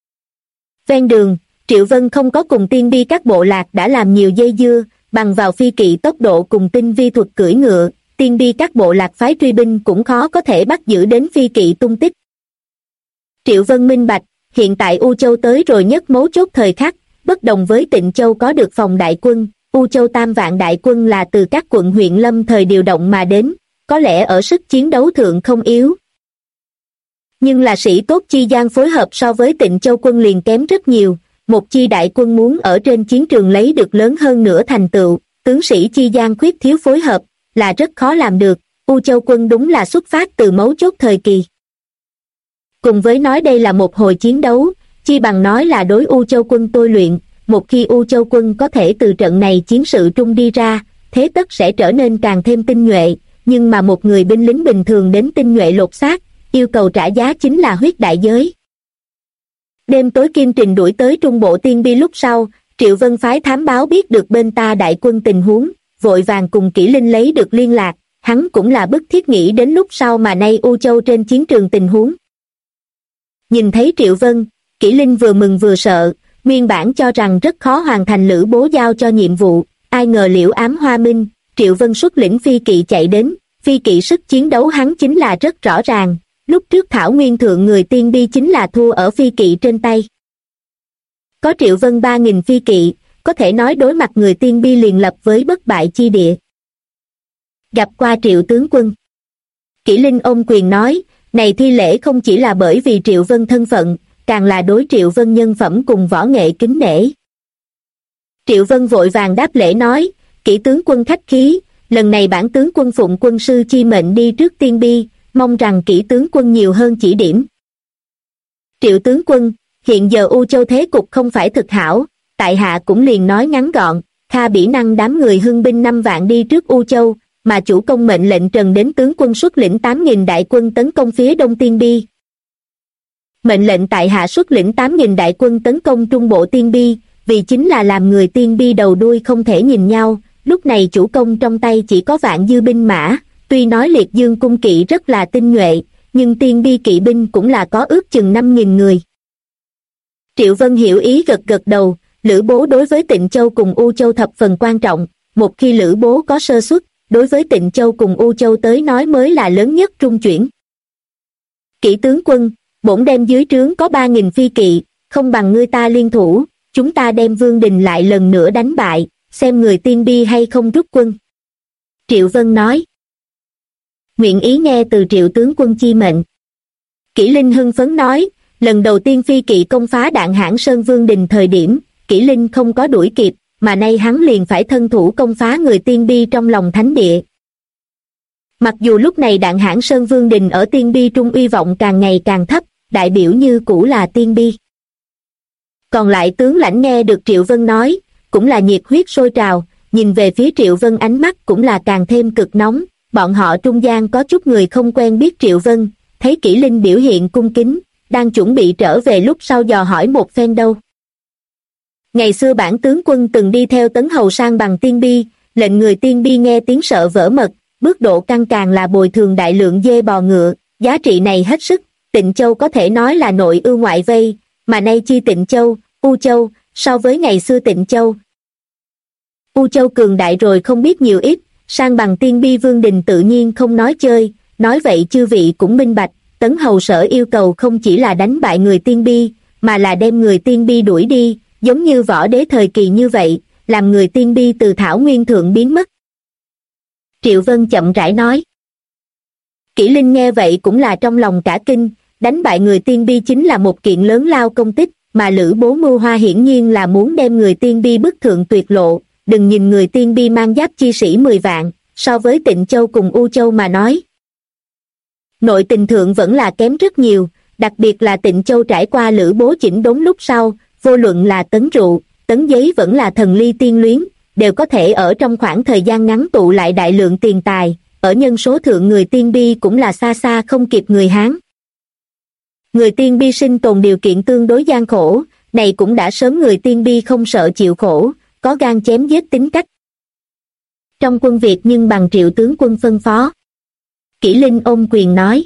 Ven đường, Triệu Vân không có cùng Tiên Bi các bộ lạc đã làm nhiều dây dưa, bằng vào phi kỵ tốc độ cùng tinh vi thuật cưỡi ngựa, Tiên Bi các bộ lạc phái truy binh cũng khó có thể bắt giữ đến phi kỵ tung tích. Triệu Vân minh bạch, hiện tại U Châu tới rồi nhất mấu chốt thời khắc, bất đồng với Tịnh Châu có được phòng đại quân, U Châu tam vạn đại quân là từ các quận huyện lâm thời điều động mà đến, có lẽ ở sức chiến đấu thượng không yếu. Nhưng là sĩ tốt chi gian phối hợp so với Tịnh Châu quân liền kém rất nhiều, một chi đại quân muốn ở trên chiến trường lấy được lớn hơn nữa thành tựu, tướng sĩ chi gian khuyết thiếu phối hợp, là rất khó làm được, U Châu quân đúng là xuất phát từ mấu chốt thời kỳ. Cùng với nói đây là một hồi chiến đấu, chi bằng nói là đối U Châu quân tôi luyện, một khi U Châu quân có thể từ trận này chiến sự trung đi ra, thế tất sẽ trở nên càng thêm tinh nhuệ, nhưng mà một người binh lính bình thường đến tinh nhuệ lột xác, yêu cầu trả giá chính là huyết đại giới. Đêm tối Kim Trình đuổi tới trung bộ Tiên Bi lúc sau, Triệu Vân phái thám báo biết được bên ta đại quân tình huống, vội vàng cùng Kỷ Linh lấy được liên lạc, hắn cũng là bức thiết nghĩ đến lúc sau mà nay U Châu trên chiến trường tình huống. Nhìn thấy Triệu Vân, Kỷ Linh vừa mừng vừa sợ, nguyên bản cho rằng rất khó hoàn thành Lữ Bố giao cho nhiệm vụ, ai ngờ Liễu Ám Hoa Minh, Triệu Vân xuất lĩnh phi kỵ chạy đến, phi kỵ sức chiến đấu hắn chính là rất rõ ràng, lúc trước Thảo Nguyên thượng người Tiên Bi chính là thua ở phi kỵ trên tay. Có Triệu Vân 3.000 phi kỵ, có thể nói đối mặt người Tiên Bi liền lập với bất bại chi địa. Gặp qua Triệu tướng quân. Kỷ Linh ôm quyền nói, này thi lễ không chỉ là bởi vì Triệu Vân thân phận, càng là đối Triệu Vân nhân phẩm cùng võ nghệ kính nể. Triệu Vân vội vàng đáp lễ nói, Kỷ tướng quân khách khí, lần này bản tướng quân phụng quân sư chi mệnh đi trước Tiên Bi, mong rằng Kỷ tướng quân nhiều hơn chỉ điểm. Triệu tướng quân, hiện giờ U Châu thế cục không phải thực hảo, tại hạ cũng liền nói ngắn gọn, Kha Bỉ Năng đám người hưng binh 5 vạn đi trước U Châu, mà chủ công mệnh lệnh Trần đến tướng quân xuất lĩnh 8.000 đại quân tấn công phía đông Tiên Bi. Mệnh lệnh tại hạ xuất lĩnh 8.000 đại quân tấn công trung bộ Tiên Bi, vì chính là làm người Tiên Bi đầu đuôi không thể nhìn nhau, lúc này chủ công trong tay chỉ có vạn dư binh mã, Tuy nói Liệt Dương cung kỵ rất là tinh nhuệ, nhưng Tiên Bi kỵ binh cũng là có ước chừng 5.000 người. Triệu Vân hiểu ý gật gật đầu, Lữ Bố đối với Tịnh Châu cùng U Châu thập phần quan trọng, một khi Lữ Bố có sơ suất, đối với Tịnh Châu cùng U Châu tới nói mới là lớn nhất trung chuyển. Kỵ tướng quân, bổn đem dưới trướng có 3.000 phi kỵ, không bằng ngươi ta liên thủ, chúng ta đem Vương Đình lại lần nữa đánh bại, xem người Tiên Bi hay không rút quân. Triệu Vân nói. Nguyện ý nghe từ Triệu tướng quân chi mệnh. Kỷ Linh hưng phấn nói, lần đầu tiên phi kỵ công phá Đạn Hãn Sơn Vương Đình thời điểm, Kỷ Linh không có đuổi kịp, mà nay hắn liền phải thân thủ công phá người Tiên Bi trong lòng thánh địa. Mặc dù lúc này Đạn Hãn Sơn Vương Đình ở Tiên Bi trung uy vọng càng ngày càng thấp, đại biểu như cũ là Tiên Bi. Còn lại tướng lãnh nghe được Triệu Vân nói, cũng là nhiệt huyết sôi trào, nhìn về phía Triệu Vân ánh mắt cũng là càng thêm cực nóng, bọn họ trung gian có chút người không quen biết Triệu Vân, thấy Kỷ Linh biểu hiện cung kính, đang chuẩn bị trở về lúc sau dò hỏi một phen đâu. Ngày xưa bản tướng quân từng đi theo Tấn Hầu sang bằng Tiên Bi, lệnh người Tiên Bi nghe tiếng sợ vỡ mật, bước độ căng càng là bồi thường đại lượng dê bò ngựa, giá trị này hết sức, Tịnh Châu có thể nói là nội ưu ngoại vây, mà nay chi Tịnh Châu, U Châu, so với ngày xưa Tịnh Châu. U Châu cường đại rồi không biết nhiều ít, sang bằng Tiên Bi Vương Đình tự nhiên không nói chơi, nói vậy chư vị cũng minh bạch, Tấn Hầu Sở yêu cầu không chỉ là đánh bại người Tiên Bi, mà là đem người Tiên Bi đuổi đi, giống như Võ Đế thời kỳ như vậy, làm người Tiên Bi từ Thảo Nguyên Thượng biến mất. Triệu Vân chậm rãi nói. Kỷ Linh nghe vậy cũng là trong lòng cả kinh, đánh bại người Tiên Bi chính là một kiện lớn lao công tích, mà Lữ Bố mưu hoa hiển nhiên là muốn đem người Tiên Bi bức thượng tuyệt lộ, đừng nhìn người Tiên Bi mang giáp chi sĩ 10 vạn, so với Tịnh Châu cùng U Châu mà nói. Nội tình thượng vẫn là kém rất nhiều, đặc biệt là Tịnh Châu trải qua Lữ Bố chỉnh đốn lúc sau, vô luận là tấn rượu, tấn giấy vẫn là thần ly tiên luyến, đều có thể ở trong khoảng thời gian ngắn tụ lại đại lượng tiền tài, ở nhân số thượng người Tiên Bi cũng là xa xa không kịp người Hán. Người Tiên Bi sinh tồn điều kiện tương đối gian khổ, này cũng đã sớm người Tiên Bi không sợ chịu khổ, có gan chém giết tính cách. Trong quân Việt nhưng bằng Triệu tướng quân phân phó. Kỷ Linh ôm quyền nói.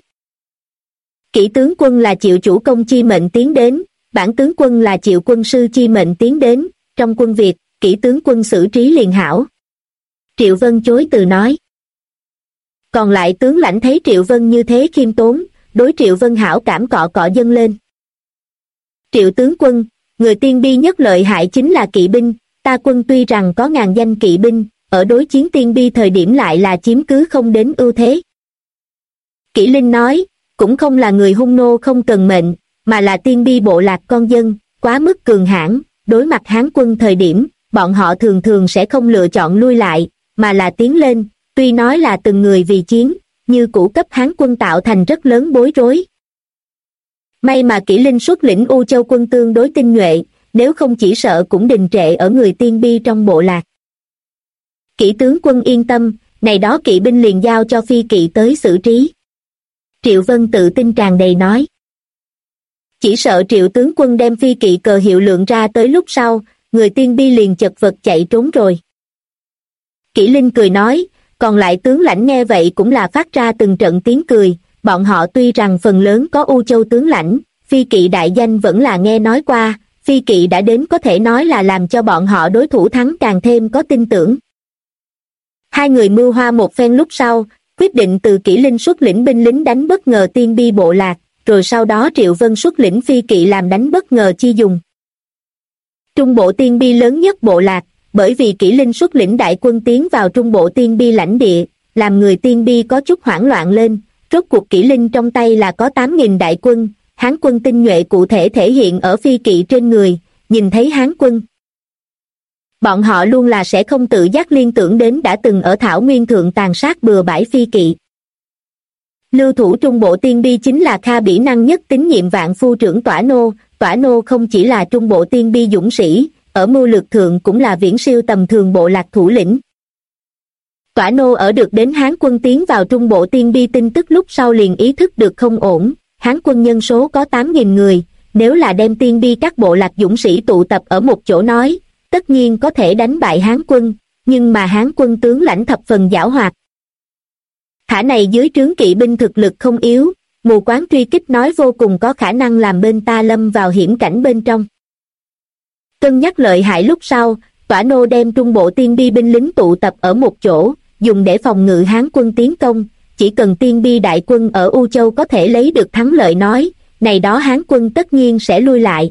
Kỷ tướng quân là Triệu chủ công chi mệnh tiến đến, bản tướng quân là Triệu quân sư chi mệnh tiến đến, trong quân Việt, Kỷ tướng quân xử trí liền hảo. Triệu Vân chối từ nói. Còn lại tướng lãnh thấy Triệu Vân như thế khiêm tốn, đối Triệu Vân hảo cảm cọ cọ dâng lên. Triệu tướng quân, người Tiên Bi nhất lợi hại chính là kỵ binh, ta quân tuy rằng có ngàn danh kỵ binh, ở đối chiến Tiên Bi thời điểm lại là chiếm cứ không đến ưu thế. Kỷ Linh nói, cũng không là người hung nô không cần mệnh, mà là Tiên Bi bộ lạc con dân, quá mức cường hãn, đối mặt Hán quân thời điểm, bọn họ thường thường sẽ không lựa chọn lui lại, mà là tiến lên, tuy nói là từng người vì chiến, như cũ cấp Hán quân tạo thành rất lớn bối rối. May mà Kỷ Linh xuất lĩnh U Châu quân tương đối tinh nhuệ, nếu không chỉ sợ cũng đình trệ ở người Tiên Bi trong bộ lạc. Kỷ tướng quân yên tâm, này đó kỵ binh liền giao cho phi kỵ tới xử trí. Triệu Vân tự tin tràn đầy nói. Chỉ sợ Triệu tướng quân đem phi kỵ cờ hiệu lượng ra tới lúc sau, người Tiên Bi liền chật vật chạy trốn rồi. Kỷ Linh cười nói, còn lại tướng lãnh nghe vậy cũng là phát ra từng trận tiếng cười, bọn họ tuy rằng phần lớn có U Châu tướng lãnh, phi kỵ đại danh vẫn là nghe nói qua, phi kỵ đã đến có thể nói là làm cho bọn họ đối thủ thắng càng thêm có tin tưởng. Hai người mưu hoa một phen lúc sau, quyết định từ Kỷ Linh xuất lĩnh binh lính đánh bất ngờ Tiên Bi bộ lạc, rồi sau đó Triệu Vân xuất lĩnh phi kỵ làm đánh bất ngờ chi dùng. Trung bộ Tiên Bi lớn nhất bộ lạc, bởi vì Kỷ Linh xuất lĩnh đại quân tiến vào trung bộ Tiên Bi lãnh địa, làm người Tiên Bi có chút hoảng loạn lên, rốt cuộc Kỷ Linh trong tay là có 8.000 đại quân, Hán quân tinh nhuệ cụ thể thể hiện ở phi kỵ trên người, nhìn thấy Hán quân. Bọn họ luôn là sẽ không tự giác liên tưởng đến đã từng ở Thảo Nguyên Thượng tàn sát bừa bãi phi kỵ. Lưu thủ trung bộ Tiên Bi chính là Kha bỉ năng nhất tín nhiệm vạn phu trưởng Tỏa Nô không chỉ là trung bộ Tiên Bi dũng sĩ, ở mưu lược thượng cũng là viễn siêu tầm thường bộ lạc thủ lĩnh. Tỏa Nô ở được đến Hán quân tiến vào trung bộ Tiên Bi tin tức lúc sau liền ý thức được không ổn, Hán quân nhân số có 8.000 người, nếu là đem Tiên Bi các bộ lạc dũng sĩ tụ tập ở một chỗ nói, tất nhiên có thể đánh bại Hán quân, nhưng mà Hán quân tướng lãnh thập phần giảo hoạt. Thả này dưới trướng kỵ binh thực lực không yếu, mù quáng truy kích nói vô cùng có khả năng làm bên ta lâm vào hiểm cảnh bên trong. Cân nhắc lợi hại lúc sau, Tỏa Nô đem trung bộ tiên bi binh lính tụ tập ở một chỗ, dùng để phòng ngự Hán quân tiến công, chỉ cần tiên bi đại quân ở U Châu có thể lấy được thắng lợi nói, này đó Hán quân tất nhiên sẽ lui lại.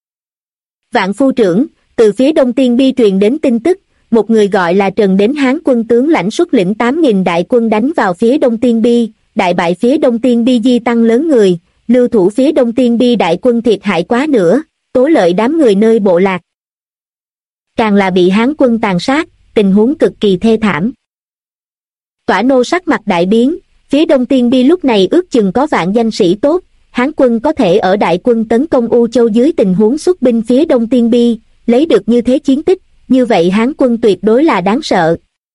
Vạn phu trưởng, từ phía đông tiên bi truyền đến tin tức, một người gọi là Trần đến Hán quân tướng lãnh xuất lĩnh 8.000 đại quân đánh vào phía đông tiên bi, đại bại phía đông tiên bi di tăng lớn người, lưu thủ phía đông tiên bi đại quân thiệt hại quá nữa, tố lợi đám người nơi bộ lạc. Càng là bị Hán quân tàn sát, tình huống cực kỳ thê thảm. Tỏa Nô sắc mặt đại biến, phía đông tiên bi lúc này ước chừng có vạn danh sĩ tốt, Hán quân có thể ở đại quân tấn công U Châu dưới tình huống xuất binh phía đông tiên bi, lấy được như thế chiến tích, như vậy Hán quân tuyệt đối là đáng sợ.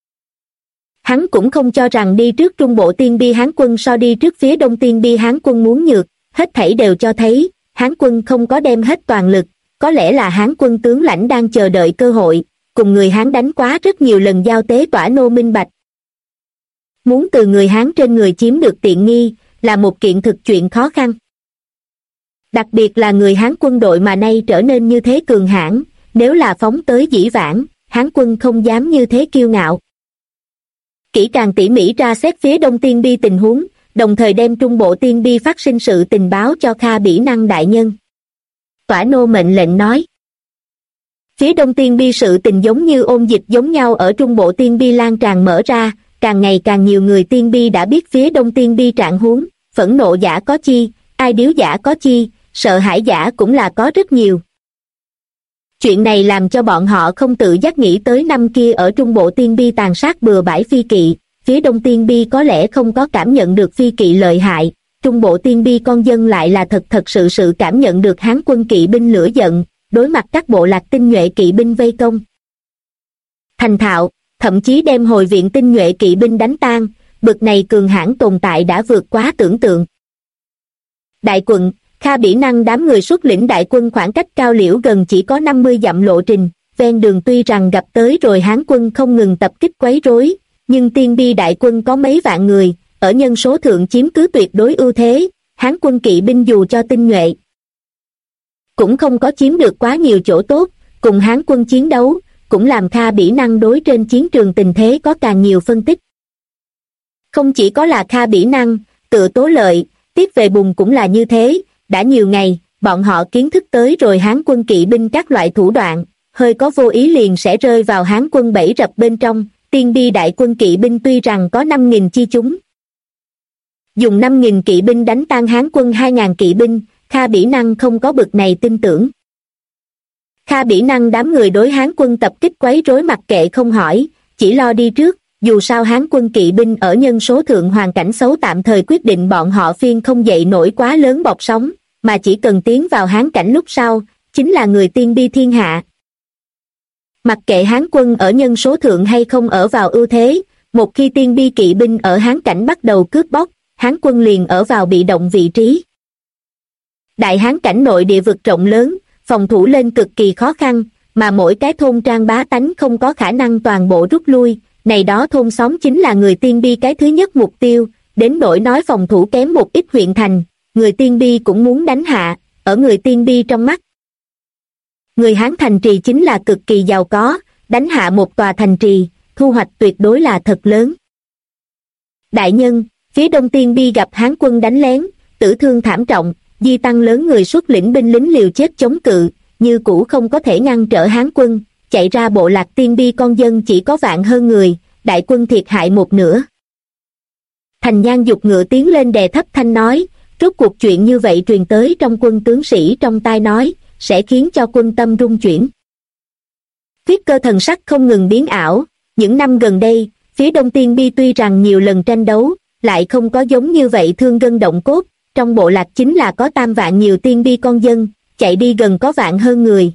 Hắn cũng không cho rằng đi trước trung bộ tiên bi Hán quân so đi trước phía đông tiên bi Hán quân muốn nhược, hết thảy đều cho thấy, Hán quân không có đem hết toàn lực, có lẽ là Hán quân tướng lãnh đang chờ đợi cơ hội, cùng người Hán đánh quá rất nhiều lần giao tế. Tỏa Nô minh bạch. Muốn từ người Hán trên người chiếm được tiện nghi, là một kiện thực chuyện khó khăn. Đặc biệt là người Hán quân đội mà nay trở nên như thế cường hãn, nếu là phóng tới dĩ vãng, Hán quân không dám như thế kiêu ngạo. Kỹ càng tỉ mỉ tra xét phía đông tiên bi tình huống, đồng thời đem trung bộ tiên bi phát sinh sự tình báo cho Kha Bỉ Năng đại nhân. Tỏa Nô mệnh lệnh nói. Phía đông tiên bi sự tình giống như ôn dịch giống nhau ở trung bộ tiên bi lan tràn mở ra, càng ngày càng nhiều người tiên bi đã biết phía đông tiên bi trạng huống, phẫn nộ giả có chi, ai điếu giả có chi, sợ hãi giả cũng là có rất nhiều. Chuyện này làm cho bọn họ không tự giác nghĩ tới năm kia ở trung bộ tiên bi tàn sát bừa bãi phi kỵ, phía đông tiên bi có lẽ không có cảm nhận được phi kỵ lợi hại, trung bộ tiên bi con dân lại là thật sự cảm nhận được Hán quân kỵ binh lửa giận, đối mặt các bộ lạc tinh nhuệ kỵ binh vây công. Thành thạo, thậm chí đem hồi viện tinh nhuệ kỵ binh đánh tan, bực này cường hãn tồn tại đã vượt quá tưởng tượng. Đại quận, Kha Bỉ Năng đám người xuất lĩnh đại quân khoảng cách Cao Liễu gần chỉ có 50 dặm lộ trình, ven đường tuy rằng gặp tới rồi Hán quân không ngừng tập kích quấy rối, nhưng tiên bi đại quân có mấy vạn người, ở nhân số thượng chiếm cứ tuyệt đối ưu thế, Hán quân kỵ binh dù cho tinh nhuệ, cũng không có chiếm được quá nhiều chỗ tốt, cùng Hán quân chiến đấu, cũng làm Kha Bỉ Năng đối trên chiến trường tình thế có càng nhiều phân tích. Không chỉ có là Kha Bỉ Năng, Tự Tố Lợi, Tiết Về Bùng cũng là như thế, đã nhiều ngày, bọn họ kiến thức tới rồi Hán quân kỵ binh các loại thủ đoạn, hơi có vô ý liền sẽ rơi vào Hán quân bẫy rập bên trong, tiên bi đại quân kỵ binh tuy rằng có 5.000 chi chúng. Dùng 5.000 kỵ binh đánh tan Hán quân 2.000 kỵ binh, Kha Bỉ Năng không có bực này tin tưởng. Kha Bỉ Năng đám người đối Hán quân tập kích quấy rối mặc kệ không hỏi, chỉ lo đi trước, dù sao Hán quân kỵ binh ở nhân số thượng hoàn cảnh xấu tạm thời quyết định bọn họ phiên không dậy nổi quá lớn bọt sóng, mà chỉ cần tiến vào Hán cảnh lúc sau, chính là người tiên bi thiên hạ. Mặc kệ Hán quân ở nhân số thượng hay không ở vào ưu thế, một khi tiên bi kỵ binh ở Hán cảnh bắt đầu cướp bóc, Hán quân liền ở vào bị động vị trí. Đại Hán cảnh nội địa vực rộng lớn, phòng thủ lên cực kỳ khó khăn, mà mỗi cái thôn trang bá tánh không có khả năng toàn bộ rút lui, này đó thôn xóm chính là người tiên bi cái thứ nhất mục tiêu, đến nỗi nói phòng thủ kém một ít huyện thành, người tiên bi cũng muốn đánh hạ, ở người tiên bi trong mắt. Người Hán thành trì chính là cực kỳ giàu có, đánh hạ một tòa thành trì, thu hoạch tuyệt đối là thật lớn. Đại nhân, phía đông tiên bi gặp Hán quân đánh lén, tử thương thảm trọng, di tăng lớn người xuất lĩnh binh lính liều chết chống cự, như cũ không có thể ngăn trở Hán quân, chạy ra bộ lạc tiên bi con dân chỉ có vạn hơn người, đại quân thiệt hại một nửa. Thành Nhan giục ngựa tiến lên đè thấp thanh nói, rốt cuộc chuyện như vậy truyền tới trong quân tướng sĩ trong tai nói, sẽ khiến cho quân tâm rung chuyển. Huyết Cơ thần sắc không ngừng biến ảo, những năm gần đây, phía đông tiên bi tuy rằng nhiều lần tranh đấu, lại không có giống như vậy thương gân động cốt, trong bộ lạc chính là có 3 vạn nhiều tiên bi con dân, chạy đi gần có vạn hơn người.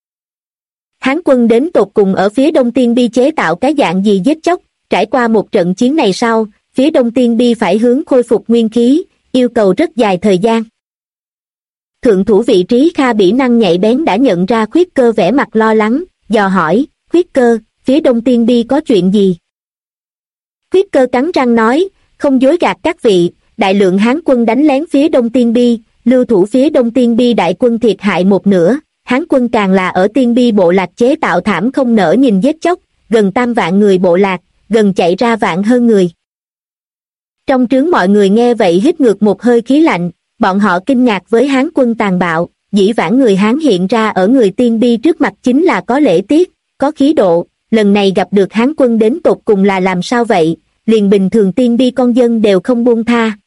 Hán quân đến tột cùng ở phía đông tiên bi chế tạo cái dạng gì giết chóc, trải qua một trận chiến này sau, phía đông tiên bi phải hướng khôi phục nguyên khí, yêu cầu rất dài thời gian. Thượng thủ vị trí Kha Bỉ Năng nhạy bén đã nhận ra Huyết Cơ vẻ mặt lo lắng, dò hỏi, Huyết Cơ, phía đông tiên bi có chuyện gì? Huyết Cơ cắn răng nói, Không dối gạt các vị, đại lượng Hán quân đánh lén phía Đông Tiên Bi, lưu thủ phía Đông Tiên Bi đại quân thiệt hại một nửa, Hán quân càng là ở Tiên Bi bộ lạc chế tạo thảm không nỡ nhìn giết chóc, gần 3 vạn người bộ lạc, gần chạy ra vạn hơn người. Trong trướng mọi người nghe vậy hít ngược một hơi khí lạnh, bọn họ kinh ngạc với Hán quân tàn bạo, dĩ vãng người Hán hiện ra ở người Tiên Bi trước mặt chính là có lễ tiết, có khí độ, lần này gặp được Hán quân đến tột cùng là làm sao vậy, liền bình thường Tiên Bi con dân đều không buông tha.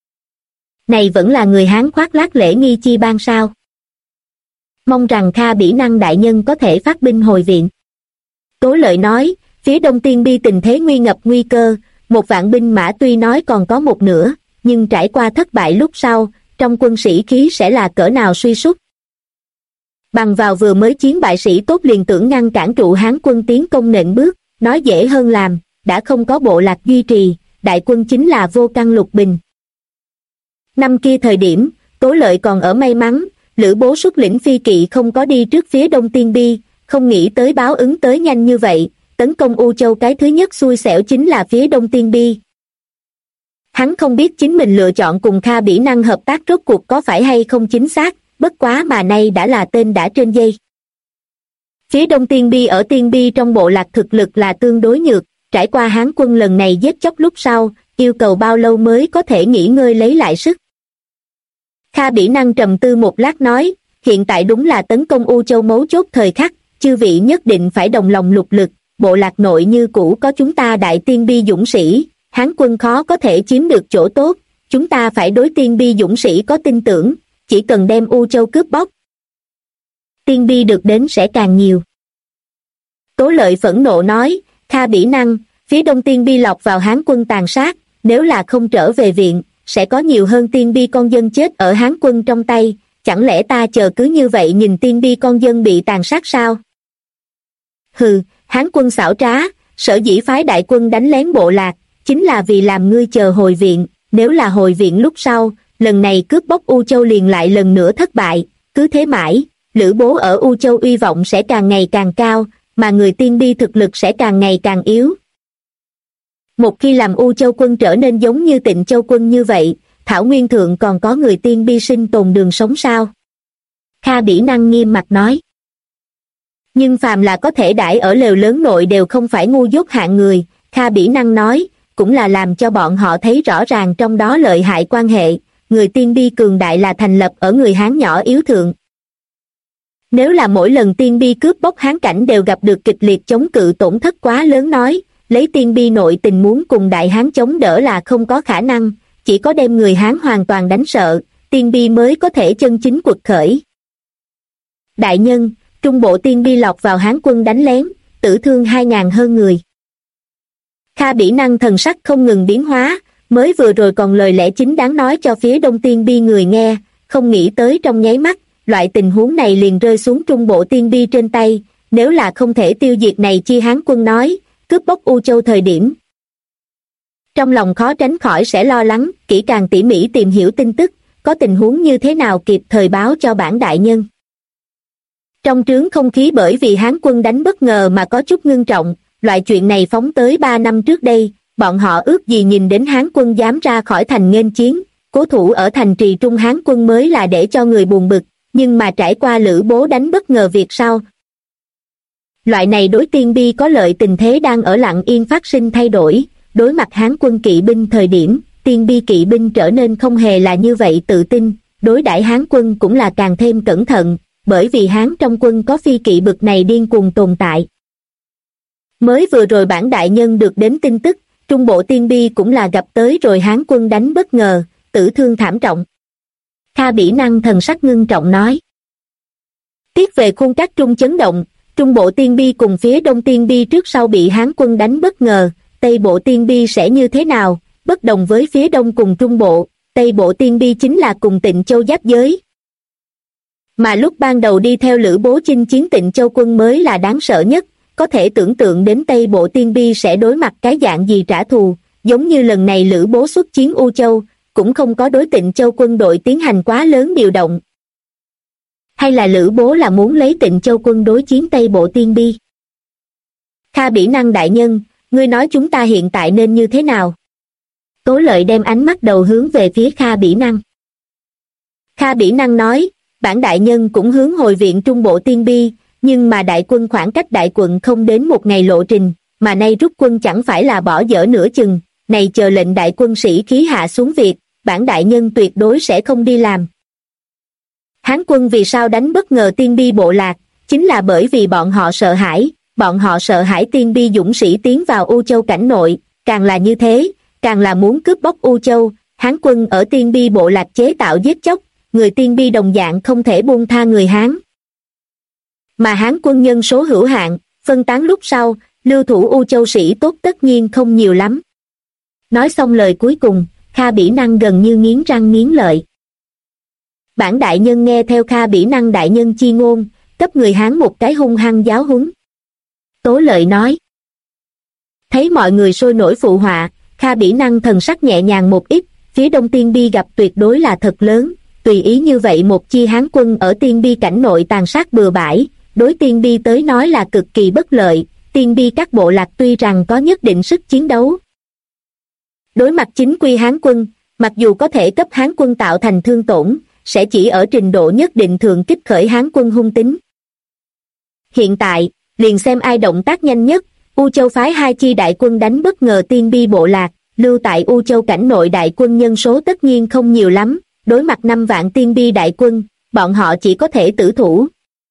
Này vẫn là người Hán khoác lác lễ nghi chi ban sao? Mong rằng Kha Bỉ Năng đại nhân có thể phát binh hồi viện. Tố Lợi nói, phía Đông Tiên Bi tình thế nguy ngập nguy cơ, 1 vạn binh mã tuy nói còn có một nửa, nhưng trải qua thất bại lúc sau, trong quân sĩ khí sẽ là cỡ nào suy sút. Bằng vào vừa mới chiến bại sĩ tốt liền tưởng ngăn cản trụ Hán quân tiến công nện bước, nói dễ hơn làm, đã không có bộ lạc duy trì, đại quân chính là vô căn lục bình. Năm kia thời điểm, Tố Lợi còn ở may mắn, Lữ Bố xuất lĩnh phi kỵ không có đi trước phía Đông Tiên Bi, không nghĩ tới báo ứng tới nhanh như vậy, tấn công U Châu cái thứ nhất xui xẻo chính là phía Đông Tiên Bi. Hắn không biết chính mình lựa chọn cùng Kha Bỉ Năng hợp tác rốt cuộc có phải hay không chính xác, bất quá mà nay đã là tên đã trên dây. Phía Đông Tiên Bi ở Tiên Bi trong bộ lạc thực lực là tương đối nhược, trải qua Hán quân lần này giết chóc lúc sau, yêu cầu bao lâu mới có thể nghỉ ngơi lấy lại sức. Kha Bỉ Năng trầm tư một lát nói, hiện tại đúng là tấn công U Châu mấu chốt thời khắc, chư vị nhất định phải đồng lòng lục lực, bộ lạc nội như cũ có chúng ta đại Tiên Bi dũng sĩ, Hán quân khó có thể chiếm được chỗ tốt, chúng ta phải đối Tiên Bi dũng sĩ có tin tưởng, chỉ cần đem U Châu cướp bóc. Tiên Bi được đến sẽ càng nhiều. Tố Lợi phẫn nộ nói, Kha Bỉ Năng, phía Đông Tiên Bi lọt vào Hán quân tàn sát, nếu là không trở về viện, sẽ có nhiều hơn Tiên Bi con dân chết ở Hán quân trong tay, chẳng lẽ ta chờ cứ như vậy nhìn Tiên Bi con dân bị tàn sát sao? Hừ, Hán quân xảo trá, sở dĩ phái đại quân đánh lén bộ lạc, chính là vì làm ngươi chờ hồi viện, nếu là hồi viện lúc sau, lần này cướp bóc U Châu liền lại lần nữa thất bại, cứ thế mãi, Lữ Bố ở U Châu uy vọng sẽ càng ngày càng cao, mà người Tiên Bi thực lực sẽ càng ngày càng yếu. Một khi làm U Châu quân trở nên giống như Tịnh Châu quân như vậy, Thảo Nguyên Thượng còn có người Tiên Bi sinh tồn đường sống sao? Kha Bỉ Năng nghiêm mặt nói. Nhưng phàm là có thể đãi ở lều lớn nội đều không phải ngu dốt hạng người, Kha Bỉ Năng nói, cũng là làm cho bọn họ thấy rõ ràng trong đó lợi hại quan hệ, người Tiên Bi cường đại là thành lập ở người Hán nhỏ yếu thượng. Nếu là mỗi lần Tiên Bi cướp bóc Hán cảnh đều gặp được kịch liệt chống cự tổn thất quá lớn nói, lấy Tiên Bi nội tình muốn cùng Đại Hán chống đỡ là không có khả năng, chỉ có đem người Hán hoàn toàn đánh sợ, Tiên Bi mới có thể chân chính quật khởi. Đại nhân, trung bộ Tiên Bi lọt vào Hán quân đánh lén, tử thương 2.000 hơn người. Kha Bỉ Năng thần sắc không ngừng biến hóa, mới vừa rồi còn lời lẽ chính đáng nói cho phía Đông Tiên Bi người nghe, không nghĩ tới trong nháy mắt, loại tình huống này liền rơi xuống trung bộ Tiên Bi trên tay, nếu là không thể tiêu diệt này chi Hán quân nói, cướp bóc U Châu thời điểm. Trong lòng khó tránh khỏi sẽ lo lắng, kỹ càng tỉ mỉ tìm hiểu tin tức, có tình huống như thế nào kịp thời báo cho bản đại nhân. Trong trướng không khí bởi vì Hán quân đánh bất ngờ mà có chút ngưng trọng, loại chuyện này phóng tới 3 năm trước đây, bọn họ ước gì nhìn đến Hán quân dám ra khỏi thành nghênh chiến, cố thủ ở thành trì trung Hán quân mới là để cho người buồn bực, nhưng mà trải qua Lữ Bố đánh bất ngờ việc sau. Loại này đối Tiên Bi có lợi tình thế đang ở lặng yên phát sinh thay đổi, đối mặt Hán quân kỵ binh thời điểm, Tiên Bi kỵ binh trở nên không hề là như vậy tự tin, đối đãi Hán quân cũng là càng thêm cẩn thận, bởi vì Hán trong quân có phi kỵ bực này điên cuồng tồn tại. Mới vừa rồi bản đại nhân được đến tin tức, trung bộ Tiên Bi cũng là gặp tới rồi Hán quân đánh bất ngờ, tử thương thảm trọng. Kha Bỉ Năng thần sắc ngưng trọng nói. Tiếc về khuôn các trung chấn động, trung bộ Tiên Bi cùng phía Đông Tiên Bi trước sau bị Hán quân đánh bất ngờ, Tây bộ Tiên Bi sẽ như thế nào, bất đồng với phía Đông cùng Trung bộ, Tây bộ Tiên Bi chính là cùng Tịnh Châu giáp giới. Mà lúc ban đầu đi theo Lữ Bố chinh chiến Tịnh Châu quân mới là đáng sợ nhất, có thể tưởng tượng đến Tây bộ Tiên Bi sẽ đối mặt cái dạng gì trả thù, giống như lần này Lữ Bố xuất chiến U Châu, cũng không có đối Tịnh Châu quân đội tiến hành quá lớn điều động. Hay là Lữ Bố là muốn lấy Tịnh Châu quân đối chiến Tây bộ Tiên Bi? Kha Bỉ Năng đại nhân, ngươi nói chúng ta hiện tại nên như thế nào? Tố Lợi đem ánh mắt đầu hướng về phía Kha Bỉ Năng. Kha Bỉ Năng nói, bản đại nhân cũng hướng hồi viện trung bộ Tiên Bi, nhưng mà đại quân khoảng cách đại quận không đến một ngày lộ trình, mà nay rút quân chẳng phải là bỏ dở nửa chừng, này chờ lệnh đại quân sĩ khí hạ xuống việc, bản đại nhân tuyệt đối sẽ không đi làm. Hán quân vì sao đánh bất ngờ Tiên Bi bộ lạc, chính là bởi vì bọn họ sợ hãi Tiên Bi dũng sĩ tiến vào U Châu cảnh nội, càng là như thế, càng là muốn cướp bóc U Châu. Hán quân ở Tiên Bi bộ lạc chế tạo giết chóc, người Tiên Bi đồng dạng không thể buông tha người Hán. Mà Hán quân nhân số hữu hạn, phân tán lúc sau, lưu thủ U Châu sĩ tốt tất nhiên không nhiều lắm. Nói xong lời cuối cùng, Kha Bỉ Năng gần như nghiến răng nghiến lợi. Bản đại nhân nghe theo Kha Bỉ Năng đại nhân chi ngôn, cấp người Hán một cái hung hăng giáo huấn. Tố Lợi nói. Thấy mọi người sôi nổi phụ họa, Kha Bỉ Năng thần sắc nhẹ nhàng một ít, phía đông Tiên Bi gặp tuyệt đối là thật lớn, tùy ý như vậy một chi Hán quân ở Tiên Bi cảnh nội tàn sát bừa bãi, đối Tiên Bi tới nói là cực kỳ bất lợi. Tiên Bi các bộ lạc tuy rằng có nhất định sức chiến đấu, đối mặt chính quy Hán quân, mặc dù có thể cấp Hán quân tạo thành thương tổn, sẽ chỉ ở trình độ nhất định thường kích khởi Hán quân hung tính. Hiện tại, liền xem ai động tác nhanh nhất. U Châu phái 2 chi đại quân đánh bất ngờ Tiên Bi bộ lạc, lưu tại U Châu cảnh nội đại quân nhân số tất nhiên không nhiều lắm, đối mặt 5 vạn Tiên Bi đại quân, bọn họ chỉ có thể tử thủ.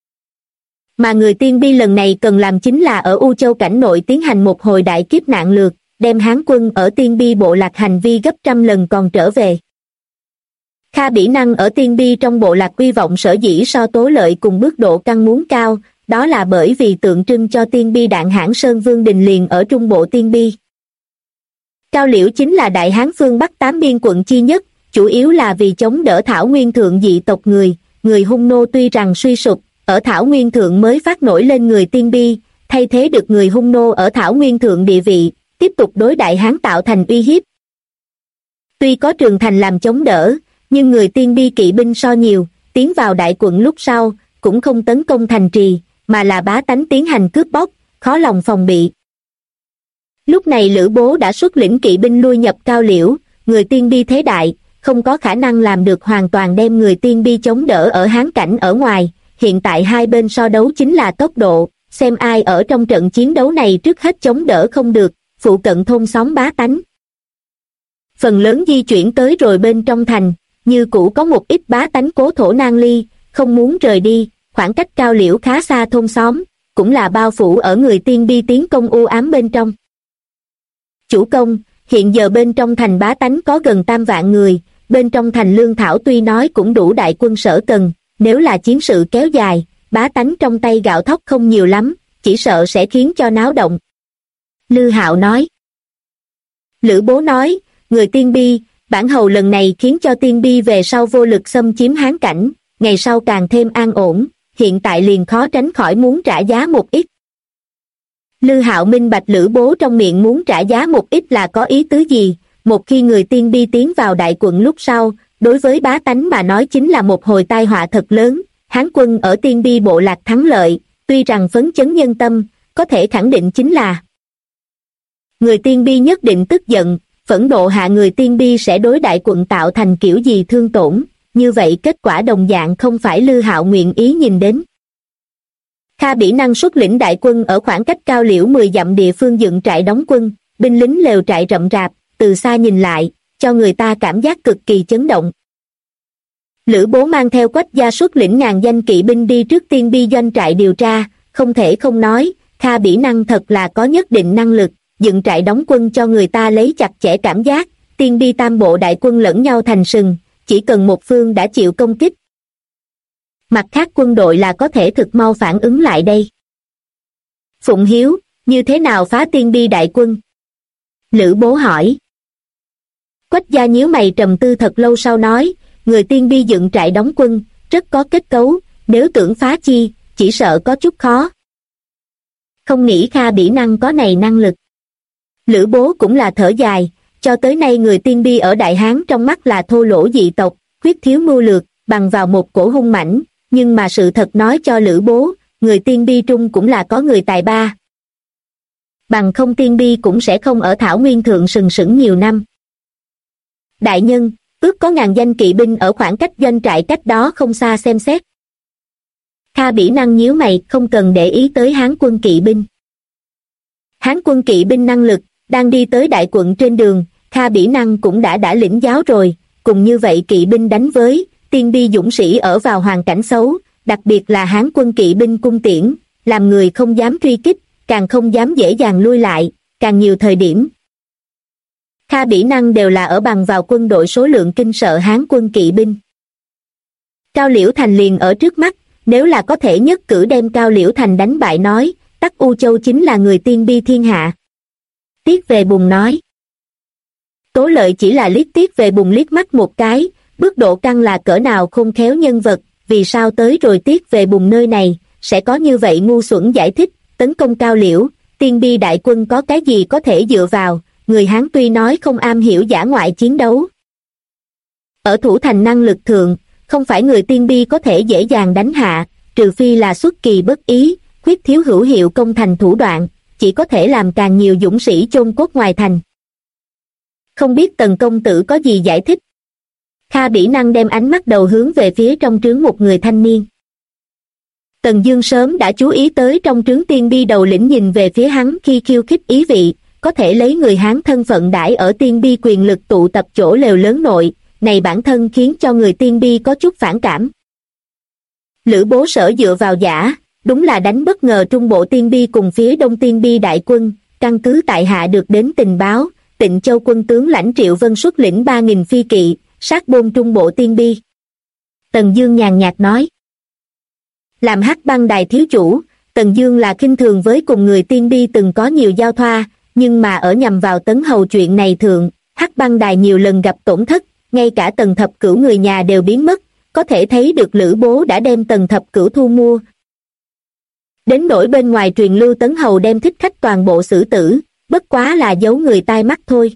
Mà người Tiên Bi lần này cần làm chính là ở U Châu cảnh nội tiến hành một hồi đại kiếp nạn lược, đem Hán quân ở Tiên Bi bộ lạc hành vi gấp trăm lần còn trở về. Kha Bỉ Năng ở Tiên Bi trong bộ lạc uy vọng sở dĩ so Tố Lợi cùng bước độ căng muốn cao, đó là bởi vì tượng trưng cho Tiên Bi đạn hãn Sơn Vương Đình liền ở trung bộ Tiên Bi. Cao Liễu chính là Đại Hán phương Bắc 8 biên quận chi nhất, chủ yếu là vì chống đỡ Thảo Nguyên Thượng dị tộc người Hung Nô tuy rằng suy sụp, ở Thảo Nguyên Thượng mới phát nổi lên người Tiên Bi, thay thế được người Hung Nô ở Thảo Nguyên Thượng địa vị, tiếp tục đối Đại Hán tạo thành uy hiếp. Tuy có Trường Thành làm chống đỡ, nhưng người Tiên Bi kỵ binh so nhiều, tiến vào đại quận lúc sau, cũng không tấn công thành trì, mà là bá tánh tiến hành cướp bóc, khó lòng phòng bị. Lúc này Lữ Bố đã xuất lĩnh kỵ binh lui nhập Cao Liễu, người Tiên Bi thế đại, không có khả năng làm được hoàn toàn đem người Tiên Bi chống đỡ ở Hán cảnh ở ngoài, hiện tại hai bên so đấu chính là tốc độ, xem ai ở trong trận chiến đấu này trước hết chống đỡ không được, phụ cận thôn xóm bá tánh. Phần lớn di chuyển tới rồi bên trong thành, như cũ có một ít bá tánh cố thổ nan ly, không muốn rời đi, khoảng cách Cao Liễu khá xa thôn xóm, cũng là bao phủ ở người Tiên Bi tiến công u ám bên trong. Chủ công, hiện giờ bên trong thành bá tánh có gần 3 vạn người, bên trong thành lương thảo tuy nói cũng đủ đại quân sở cần, nếu là chiến sự kéo dài, bá tánh trong tay gạo thóc không nhiều lắm, chỉ sợ sẽ khiến cho náo động. Lư Hạo nói. Lữ Bố nói, người Tiên Bi, bản hầu lần này khiến cho Tiên Bi về sau vô lực xâm chiếm Hán cảnh, ngày sau càng thêm an ổn, hiện tại liền khó tránh khỏi muốn trả giá một ít. Lư Hạo minh bạch Lữ Bố trong miệng muốn trả giá một ít là có ý tứ gì, một khi người Tiên Bi tiến vào đại quận lúc sau, đối với bá tánh mà nói chính là một hồi tai họa thật lớn. Hán quân ở Tiên Bi bộ lạc thắng lợi, tuy rằng phấn chấn nhân tâm, có thể khẳng định chính là người Tiên Bi nhất định tức giận, phẫn nộ hạ người Tiên Bi sẽ đối đại quận tạo thành kiểu gì thương tổn, như vậy kết quả đồng dạng không phải Lư Hạo nguyện ý nhìn đến. Kha Bỉ Năng xuất lĩnh đại quân ở khoảng cách Cao Liễu 10 dặm địa phương dựng trại đóng quân, binh lính lều trại rậm rạp, từ xa nhìn lại, cho người ta cảm giác cực kỳ chấn động. Lữ Bố mang theo Quách gia xuất lĩnh ngàn danh kỵ binh đi trước Tiên Bi doanh trại điều tra, không thể không nói, Kha Bỉ Năng thật là có nhất định năng lực, dựng trại đóng quân cho người ta lấy chặt chẽ cảm giác, Tiên Bi tam bộ đại quân lẫn nhau thành sừng, chỉ cần một phương đã chịu công kích, mặt khác quân đội là có thể thực mau phản ứng lại đây. Phụng Hiếu, như thế nào phá Tiên Bi đại quân? Lữ Bố hỏi. Quách gia nhíu mày trầm tư thật lâu sau nói, người Tiên Bi dựng trại đóng quân, rất có kết cấu, nếu tưởng phá chi, chỉ sợ có chút khó. Không nghĩ Kha Bỉ Năng có này năng lực. Lữ Bố cũng là thở dài, cho tới nay người Tiên Bi ở Đại Hán trong mắt là thô lỗ dị tộc, khuyết thiếu mưu lược, bằng vào một cổ hung mãnh, nhưng mà sự thật nói cho Lữ Bố, người Tiên Bi trung cũng là có người tài ba. Bằng không Tiên Bi cũng sẽ không ở Thảo Nguyên Thượng sừng sững nhiều năm. đại nhân, ước có 1000 danh kỵ binh ở khoảng cách doanh trại cách đó không xa xem xét. Kha Bỉ Năng nhíu mày, không cần để ý tới Hán quân kỵ binh. Hán quân kỵ binh năng lực, đang đi tới đại quận trên đường, Kha Bỉ Năng cũng đã lĩnh giáo rồi, cùng như vậy kỵ binh đánh với tiên bi dũng sĩ ở vào hoàn cảnh xấu, đặc biệt là Hán quân kỵ binh cung tiễn, làm người không dám truy kích, càng không dám dễ dàng lui lại, càng nhiều thời điểm. Kha Bỉ Năng đều là ở bằng vào quân đội số lượng kinh sợ Hán quân kỵ binh. Cao Liễu Thành liền ở trước mắt, nếu là có thể nhất cử đem Cao Liễu Thành đánh bại nói, Tắc U Châu chính là người tiên bi thiên hạ. Tiết Về Bùng nói. Tố Lợi chỉ là liếc Tiết Về Bùng liếc mắt một cái, bước độ căng là cỡ nào khôn khéo nhân vật, vì sao tới rồi Tiết Về Bùng nơi này, sẽ có như vậy ngu xuẩn giải thích, tấn công Cao Liễu, tiên bi đại quân có cái gì có thể dựa vào, người Hán tuy nói không am hiểu dã ngoại chiến đấu. Ở thủ thành năng lực thượng, không phải người tiên bi có thể dễ dàng đánh hạ, trừ phi là xuất kỳ bất ý, khuyết thiếu hữu hiệu công thành thủ đoạn, chỉ có thể làm càng nhiều dũng sĩ chôn cốt ngoài thành. Không biết Tần công tử có gì giải thích? Kha Bỉ Năng đem ánh mắt đầu hướng về phía trong trướng một người thanh niên. Tần Dương sớm đã chú ý tới trong trướng tiên bi đầu lĩnh nhìn về phía hắn khi khiêu khích ý vị, có thể lấy người Hán thân phận đãi ở tiên bi quyền lực tụ tập chỗ lều lớn nội, này bản thân khiến cho người tiên bi có chút phản cảm. Lữ Bố Sở dựa vào giả, đúng là đánh bất ngờ trung bộ tiên bi cùng phía đông tiên bi đại quân, căn cứ tại hạ được đến tình báo, Tịnh Châu quân tướng lãnh Triệu Vân xuất lĩnh 3000 phi kỵ, sát bôn trung bộ tiên bi. Tần Dương nhàn nhạt nói. Làm Hắc Băng Đài thiếu chủ, Tần Dương là khinh thường với cùng người tiên bi từng có nhiều giao thoa, nhưng mà ở nhằm vào Tấn Hầu chuyện này thượng, Hắc Băng Đài nhiều lần gặp tổn thất, ngay cả Tần Thập Cửu người nhà đều biến mất, có thể thấy được Lữ Bố đã đem Tần Thập Cửu thu mua. Đến nỗi bên ngoài truyền lưu Tấn Hầu đem thích khách toàn bộ xử tử, bất quá là giấu người tai mắt thôi.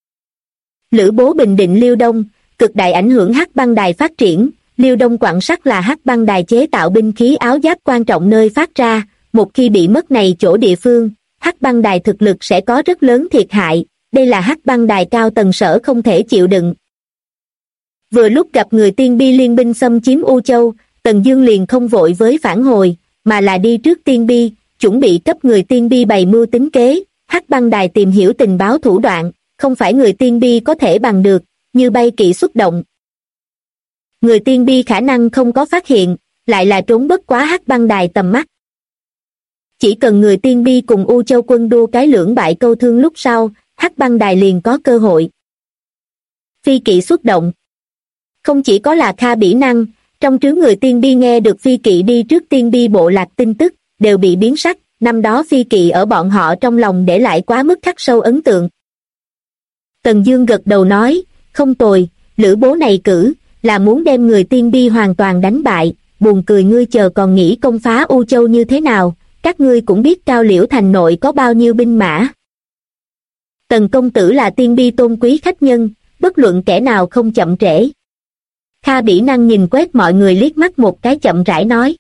Lữ Bố bình định Liêu Đông, cực đại ảnh hưởng Hắc Băng Đài phát triển, Liêu Đông quặng sắt là Hắc Băng Đài chế tạo binh khí áo giáp quan trọng nơi phát ra, một khi bị mất này chỗ địa phương, Hắc Băng Đài thực lực sẽ có rất lớn thiệt hại, đây là Hắc Băng Đài cao tầng sở không thể chịu đựng. Vừa lúc gặp người tiên bi liên binh xâm chiếm U Châu, Tần Dương liền không vội với phản hồi, mà là đi trước tiên bi, chuẩn bị cấp người tiên bi bày mưu tính kế, Hắc Băng Đài tìm hiểu tình báo thủ đoạn, không phải người tiên bi có thể bằng được, như bay kỵ xuất động. Người tiên bi khả năng không có phát hiện, lại là trốn bất quá Hắc Băng Đài tầm mắt. Chỉ cần người tiên bi cùng U Châu quân đua cái lưỡng bại câu thương lúc sau, Hắc Băng Đài liền có cơ hội. Phi kỵ xuất động. Không chỉ có là Kha Bỉ Năng, trong trướng người tiên bi nghe được phi kỵ đi trước tiên bi bộ lạc tin tức, đều bị biến sắc, năm đó phi kỵ ở bọn họ trong lòng để lại quá mức khắc sâu ấn tượng. Tần Dương gật đầu nói, không tồi, Lữ Bố này cử, là muốn đem người tiên bi hoàn toàn đánh bại, buồn cười ngươi chờ còn nghĩ công phá U Châu như thế nào, các ngươi cũng biết Cao Liễu thành nội có bao nhiêu binh mã. Tần công tử là tiên bi tôn quý khách nhân, bất luận kẻ nào không chậm trễ. Kha Bỉ Năng nhìn quét mọi người liếc mắt một cái chậm rãi nói.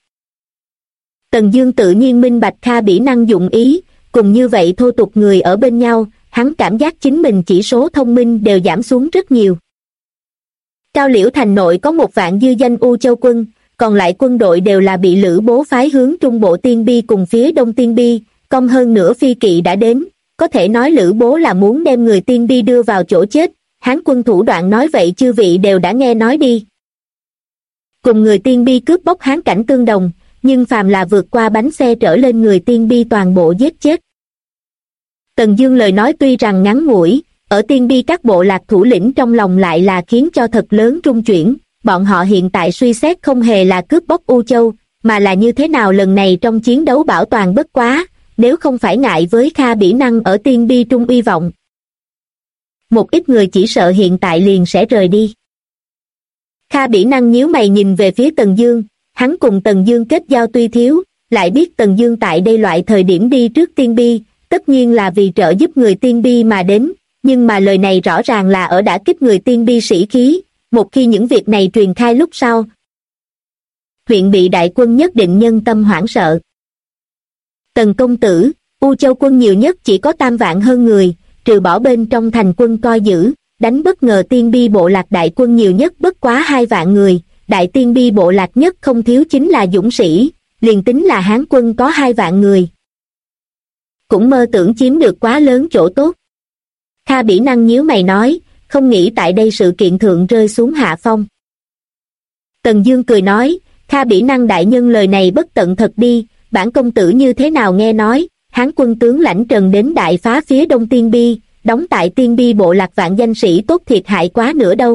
Tần Dương tự nhiên minh bạch Kha Bỉ Năng dụng ý, cùng như vậy thô tục người ở bên nhau, hắn cảm giác chính mình chỉ số thông minh đều giảm xuống rất nhiều. Cao Liễu thành nội có 1.000 dư danh U Châu quân, còn lại quân đội đều là bị Lữ Bố phái hướng trung bộ tiên bi cùng phía đông tiên bi, công hơn nửa phi kỵ đã đến, có thể nói Lữ Bố là muốn đem người tiên bi đưa vào chỗ chết, Hán quân thủ đoạn nói vậy chư vị đều đã nghe nói đi. Cùng người tiên bi cướp bóc Hán cảnh tương đồng, nhưng phàm là vượt qua bánh xe trở lên người tiên bi toàn bộ giết chết. Tần Dương lời nói tuy rằng ngắn ngủi, ở tiên bi các bộ lạc thủ lĩnh trong lòng lại là khiến cho thật lớn rung chuyển, bọn họ hiện tại suy xét không hề là cướp bóc U Châu, mà là như thế nào lần này trong chiến đấu bảo toàn bất quá, nếu không phải ngại với Kha Bỉ Năng ở tiên bi trung uy vọng. Một ít người chỉ sợ hiện tại liền sẽ rời đi. Kha Bỉ Năng nhíu mày nhìn về phía Tần Dương, hắn cùng Tần Dương kết giao tuy thiếu, lại biết Tần Dương tại đây loại thời điểm đi trước tiên bi, tất nhiên là vì trợ giúp người tiên bi mà đến, nhưng mà lời này rõ ràng là ở đả kích người tiên bi sĩ khí, một khi những việc này truyền khai lúc sau, huyện bị đại quân nhất định nhân tâm hoảng sợ. Tần công tử, U Châu quân nhiều nhất chỉ có 3 vạn hơn người, trừ bỏ bên trong thành quân coi giữ, đánh bất ngờ tiên bi bộ lạc đại quân nhiều nhất bất quá 2 vạn người, đại tiên bi bộ lạc nhất không thiếu chính là dũng sĩ, liền tính là Hán quân có 2 vạn người. Cũng mơ tưởng chiếm được quá lớn chỗ tốt. Kha Bỉ Năng nhíu mày nói, không nghĩ tại đây sự kiện thượng rơi xuống hạ phong. Tần Dương cười nói, Kha Bỉ Năng đại nhân lời này bất tận thật đi, bản công tử như thế nào nghe nói, Hán quân tướng lãnh Trần đến đại phá phía đông tiên bi, đóng tại tiên bi bộ lạc vạn danh sĩ tốt thiệt hại quá nữa đâu.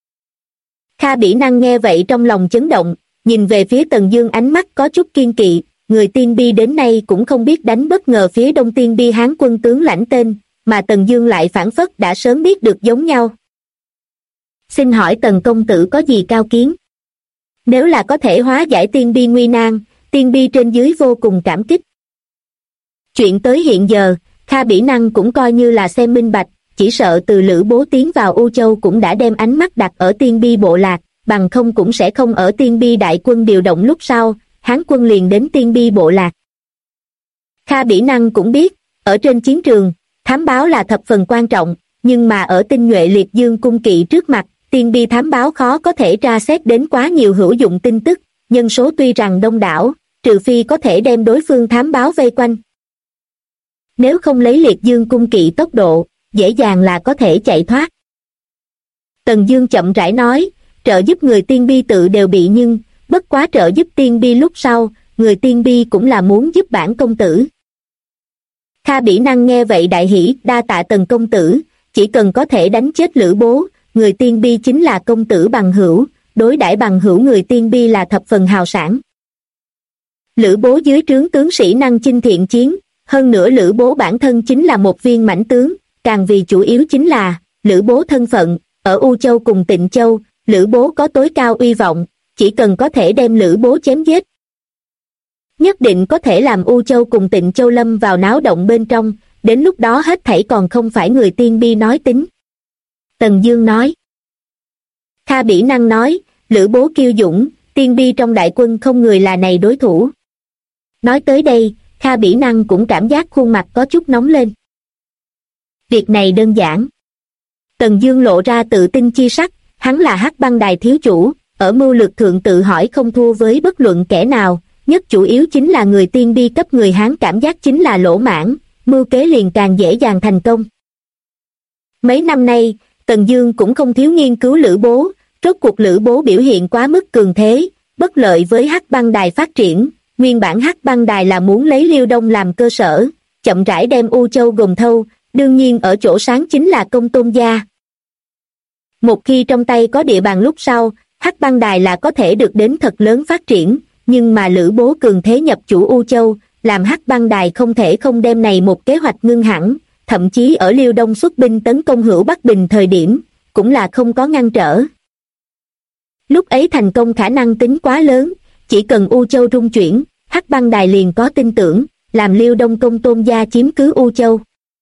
Kha Bỉ Năng nghe vậy trong lòng chấn động, nhìn về phía Tần Dương ánh mắt có chút kiên kỵ, người tiên bi đến nay cũng không biết đánh bất ngờ phía đông tiên bi Hán quân tướng lãnh tên, mà Tần Dương lại phảng phất đã sớm biết được giống nhau. Xin hỏi Tần công tử có gì cao kiến? Nếu là có thể hóa giải tiên bi nguy nan, tiên bi trên dưới vô cùng cảm kích. Chuyện tới hiện giờ, Kha Bỉ Năng cũng coi như là xem minh bạch, chỉ sợ từ Lữ Bố tiến vào U Châu cũng đã đem ánh mắt đặt ở tiên bi bộ lạc, bằng không cũng sẽ không ở tiên bi đại quân điều động lúc sau, Hán quân liền đến tiên bi bộ lạc. Kha Bỉ Năng cũng biết, ở trên chiến trường, thám báo là thập phần quan trọng, nhưng mà ở tinh nhuệ liệt dương cung kỵ trước mặt, tiên bi thám báo khó có thể tra xét đến quá nhiều hữu dụng tin tức, nhân số tuy rằng đông đảo, trừ phi có thể đem đối phương thám báo vây quanh. Nếu không lấy liệt dương cung kỵ tốc độ, dễ dàng là có thể chạy thoát. Tần Dương chậm rãi nói, trợ giúp người tiên bi tự đều bị nhưng, bất quá trợ giúp tiên bi lúc sau, người tiên bi cũng là muốn giúp bản công tử. Kha Bỉ Năng nghe vậy đại hỉ, đa tạ Tần công tử, chỉ cần có thể đánh chết Lữ Bố, người tiên bi chính là công tử bằng hữu, đối đãi bằng hữu người tiên bi là thập phần hào sảng. Lữ Bố dưới trướng tướng sĩ năng chinh thiện chiến, hơn nữa Lữ Bố bản thân chính là một viên mãnh tướng, càng vì chủ yếu chính là, Lữ Bố thân phận, ở U Châu cùng Tịnh Châu, Lữ Bố có tối cao uy vọng, chỉ cần có thể đem Lữ Bố chém giết. Nhất định có thể làm U Châu cùng Tịnh Châu lâm vào náo động bên trong, đến lúc đó hết thảy còn không phải người tiên bi nói tính. Tần Dương nói. Kha Bỉ Năng nói, Lữ Bố kiêu dũng, tiên bi trong đại quân không người là này đối thủ. Nói tới đây, Kha Bỉ Năng cũng cảm giác khuôn mặt có chút nóng lên. Việc này đơn giản. Tần Dương lộ ra tự tin chi sắc, hắn là Hắc Băng Đài thiếu chủ, ở mưu lược thượng tự hỏi không thua với bất luận kẻ nào, nhất chủ yếu chính là người tiên bi cấp người Hán cảm giác chính là lỗ mãn, mưu kế liền càng dễ dàng thành công. Mấy năm nay, Tần Dương cũng không thiếu nghiên cứu Lữ Bố, rốt cuộc Lữ Bố biểu hiện quá mức cường thế, bất lợi với Hắc Băng Đài phát triển, nguyên bản Hắc Băng Đài là muốn lấy Liêu Đông làm cơ sở, chậm rãi đem U Châu gồm thâu, đương nhiên ở chỗ sáng chính là Công Tôn gia. Một khi trong tay có địa bàn lúc sau, Hắc Băng Đài là có thể được đến thật lớn phát triển, nhưng mà Lữ Bố cường thế nhập chủ U Châu, làm Hắc Băng Đài không thể không đem này một kế hoạch ngưng hẳn, thậm chí ở Liêu Đông xuất binh tấn công Hữu Bắc Bình thời điểm, cũng là không có ngăn trở. Lúc ấy thành công khả năng tính quá lớn, chỉ cần U Châu rung chuyển, Hắc Băng Đài liền có tin tưởng, làm Liêu Đông Công Tôn gia chiếm cứ U Châu.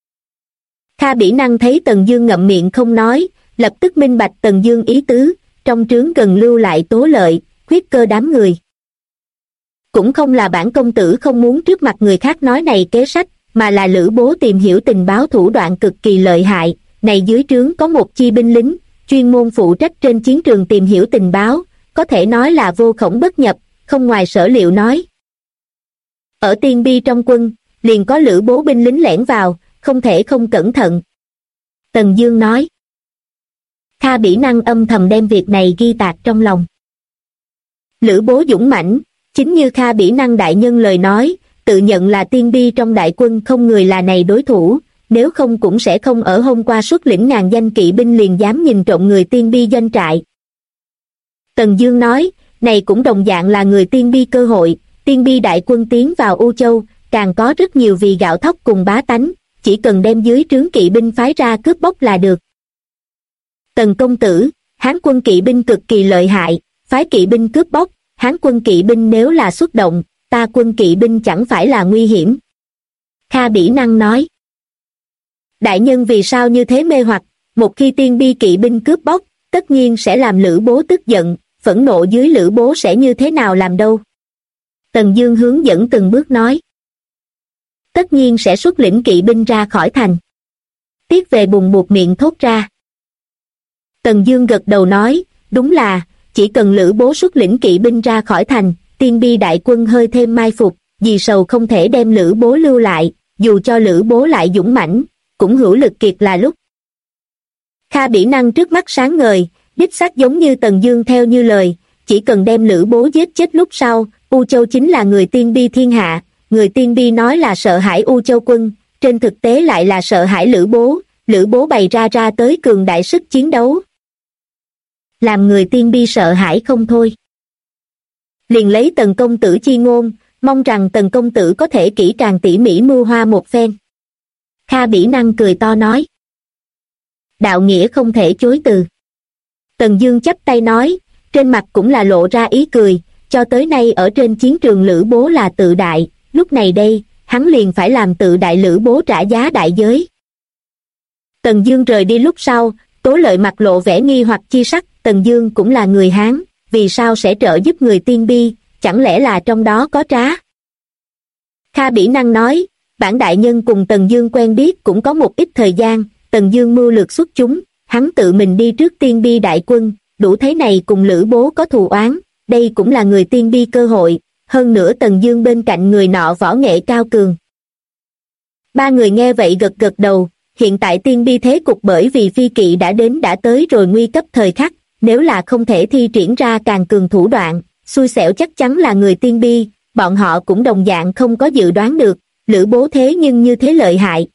Kha Bỉ Năng thấy Tần Dương ngậm miệng không nói, lập tức minh bạch Tần Dương ý tứ, trong trướng gần lưu lại Tố Lợi, Khuyết Cơ đám người. Cũng không là bản công tử không muốn trước mặt người khác nói này kế sách, mà là Lữ Bố tìm hiểu tình báo thủ đoạn cực kỳ lợi hại, này dưới trướng có một chi binh lính, chuyên môn phụ trách trên chiến trường tìm hiểu tình báo, có thể nói là vô khổng bất nhập, không ngoài sở liệu nói. Ở tiên bi trong quân, liền có Lữ Bố binh lính lẻn vào, không thể không cẩn thận. Tần Dương nói. Kha Bỉ Năng âm thầm đem việc này ghi tạc trong lòng. Lữ Bố dũng mãnh, chính như Kha Bỉ Năng đại nhân lời nói, tự nhận là tiên bi trong đại quân không người là này đối thủ, nếu không cũng sẽ không ở hôm qua xuất lĩnh ngàn danh kỵ binh liền dám nhìn trộm người tiên bi doanh trại. Tần Dương nói, này cũng đồng dạng là người tiên bi cơ hội, tiên bi đại quân tiến vào U Châu, càng có rất nhiều vì gạo thóc cùng bá tánh, chỉ cần đem dưới trướng kỵ binh phái ra cướp bóc là được. Tần công tử, Hán quân kỵ binh cực kỳ lợi hại, phái kỵ binh cướp bóc, Hán quân kỵ binh nếu là xuất động, ta quân kỵ binh chẳng phải là nguy hiểm. Kha Bỉ Năng nói. Đại nhân vì sao như thế mê hoặc, một khi tiên bi kỵ binh cướp bóc, tất nhiên sẽ làm Lữ Bố tức giận, phẫn nộ dưới Lữ Bố sẽ như thế nào làm đâu. Tần Dương hướng dẫn từng bước nói. Tất nhiên sẽ xuất lĩnh kỵ binh ra khỏi thành. Tiếc về bùng buột miệng thốt ra. Tần Dương gật đầu nói, đúng là, chỉ cần Lữ Bố xuất lĩnh kỵ binh ra khỏi thành, Tiên Bi đại quân hơi thêm mai phục, Dì Sầu không thể đem Lữ Bố lưu lại, dù cho Lữ Bố lại dũng mãnh, cũng hữu lực kiệt là lúc. Kha Bỉ Năng trước mắt sáng ngời, đích xác giống như Tần Dương theo như lời, chỉ cần đem Lữ Bố giết chết lúc sau, U Châu chính là người Tiên Bi thiên hạ, người Tiên Bi nói là sợ hãi U Châu quân, trên thực tế lại là sợ hãi Lữ Bố bày ra tới cường đại sức chiến đấu. Làm người Tiên Bi sợ hãi không thôi. Liền lấy Tần công tử chi ngôn, mong rằng Tần công tử có thể kỹ càng tỉ mỉ mưu hoa một phen. Kha Bỉ Năng cười to nói. Đạo nghĩa không thể chối từ. Tần Dương chắp tay nói, trên mặt cũng là lộ ra ý cười, cho tới nay ở trên chiến trường Lữ Bố là tự đại, lúc này đây, hắn liền phải làm tự đại Lữ Bố trả giá đại giới. Tần Dương rời đi lúc sau, Tố Lợi mặt lộ vẻ nghi hoặc chi sắc, Tần Dương cũng là người Hán, vì sao sẽ trợ giúp người Tiên Bi, chẳng lẽ là trong đó có trá? Kha Bỉ Năng nói, bản đại nhân cùng Tần Dương quen biết cũng có một ít thời gian, Tần Dương mưu lược xuất chúng, hắn tự mình đi trước Tiên Bi đại quân, đủ thấy này cùng Lữ Bố có thù oán, đây cũng là người Tiên Bi cơ hội, hơn nữa Tần Dương bên cạnh người nọ võ nghệ cao cường. Ba người nghe vậy gật gật đầu, hiện tại Tiên Bi thế cục bởi vì phi kỵ đã tới rồi nguy cấp thời khắc, nếu là không thể thi triển ra càng cường thủ đoạn, xui xẻo chắc chắn là người Tiên Bi, bọn họ cũng đồng dạng không có dự đoán được, Lữ Bố thế nhưng như thế lợi hại.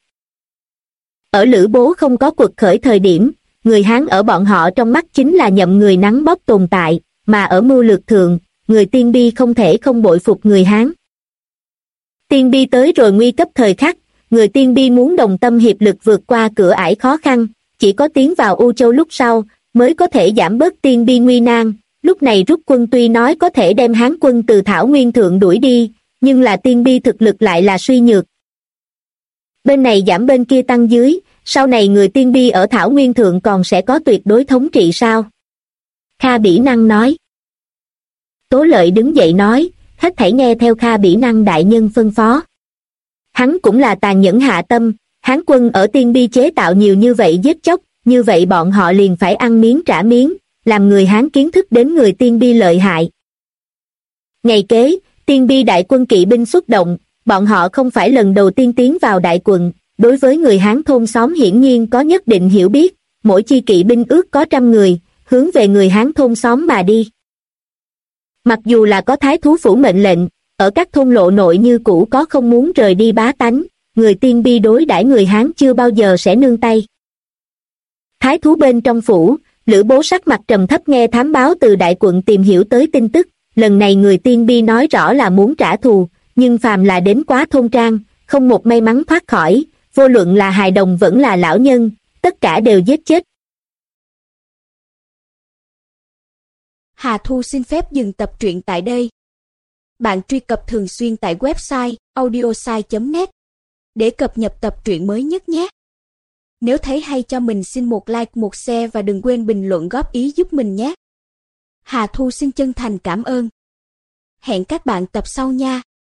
Ở Lữ Bố không có quật khởi thời điểm, người Hán ở bọn họ trong mắt chính là nhậm người nắng bóp tồn tại, mà ở mưu lược thượng, người Tiên Bi không thể không bội phục người Hán. Tiên Bi tới rồi nguy cấp thời khắc, người Tiên Bi muốn đồng tâm hiệp lực vượt qua cửa ải khó khăn, chỉ có tiến vào U Châu lúc sau, mới có thể giảm bớt Tiên Bi nguy nan. Lúc này rút quân tuy nói có thể đem Hán quân từ Thảo Nguyên thượng đuổi đi, nhưng là Tiên Bi thực lực lại là suy nhược. Bên này giảm bên kia tăng dưới, sau này người Tiên Bi ở Thảo Nguyên thượng còn sẽ có tuyệt đối thống trị sao? Kha Bỉ Năng nói. Tố Lợi đứng dậy nói, hết thảy nghe theo Kha Bỉ Năng đại nhân phân phó. Hắn cũng là tàn nhẫn hạ tâm, Hán quân ở Tiên Bi chế tạo nhiều như vậy giết chóc, như vậy bọn họ liền phải ăn miếng trả miếng, làm người Hán kiến thức đến người Tiên Bi lợi hại. Ngày kế, Tiên Bi đại quân kỵ binh xuất động, bọn họ không phải lần đầu tiên tiến vào đại quận, đối với người Hán thôn xóm hiển nhiên có nhất định hiểu biết, mỗi chi kỵ binh ước có 100 người, hướng về người Hán thôn xóm mà đi. Mặc dù là có thái thú phủ mệnh lệnh, ở các thôn lộ nội như cũ có không muốn rời đi bá tánh, người Tiên Bi đối đãi người Hán chưa bao giờ sẽ nương tay. Thái thú bên trong phủ, Lữ Bố sắc mặt trầm thấp nghe thám báo từ đại quận tìm hiểu tới tin tức, lần này người Tiên Bi nói rõ là muốn trả thù, nhưng phàm là đến quá thôn trang, không một may mắn thoát khỏi, vô luận là hài đồng vẫn là lão nhân, tất cả đều giết chết. Hà Thu xin phép dừng tập truyện tại đây. Bạn truy cập thường xuyên tại website audiosai.net để cập nhật tập truyện mới nhất nhé. Nếu thấy hay cho mình xin một like, một share và đừng quên bình luận góp ý giúp mình nhé. Hà Thu xin chân thành cảm ơn. Hẹn các bạn tập sau nha.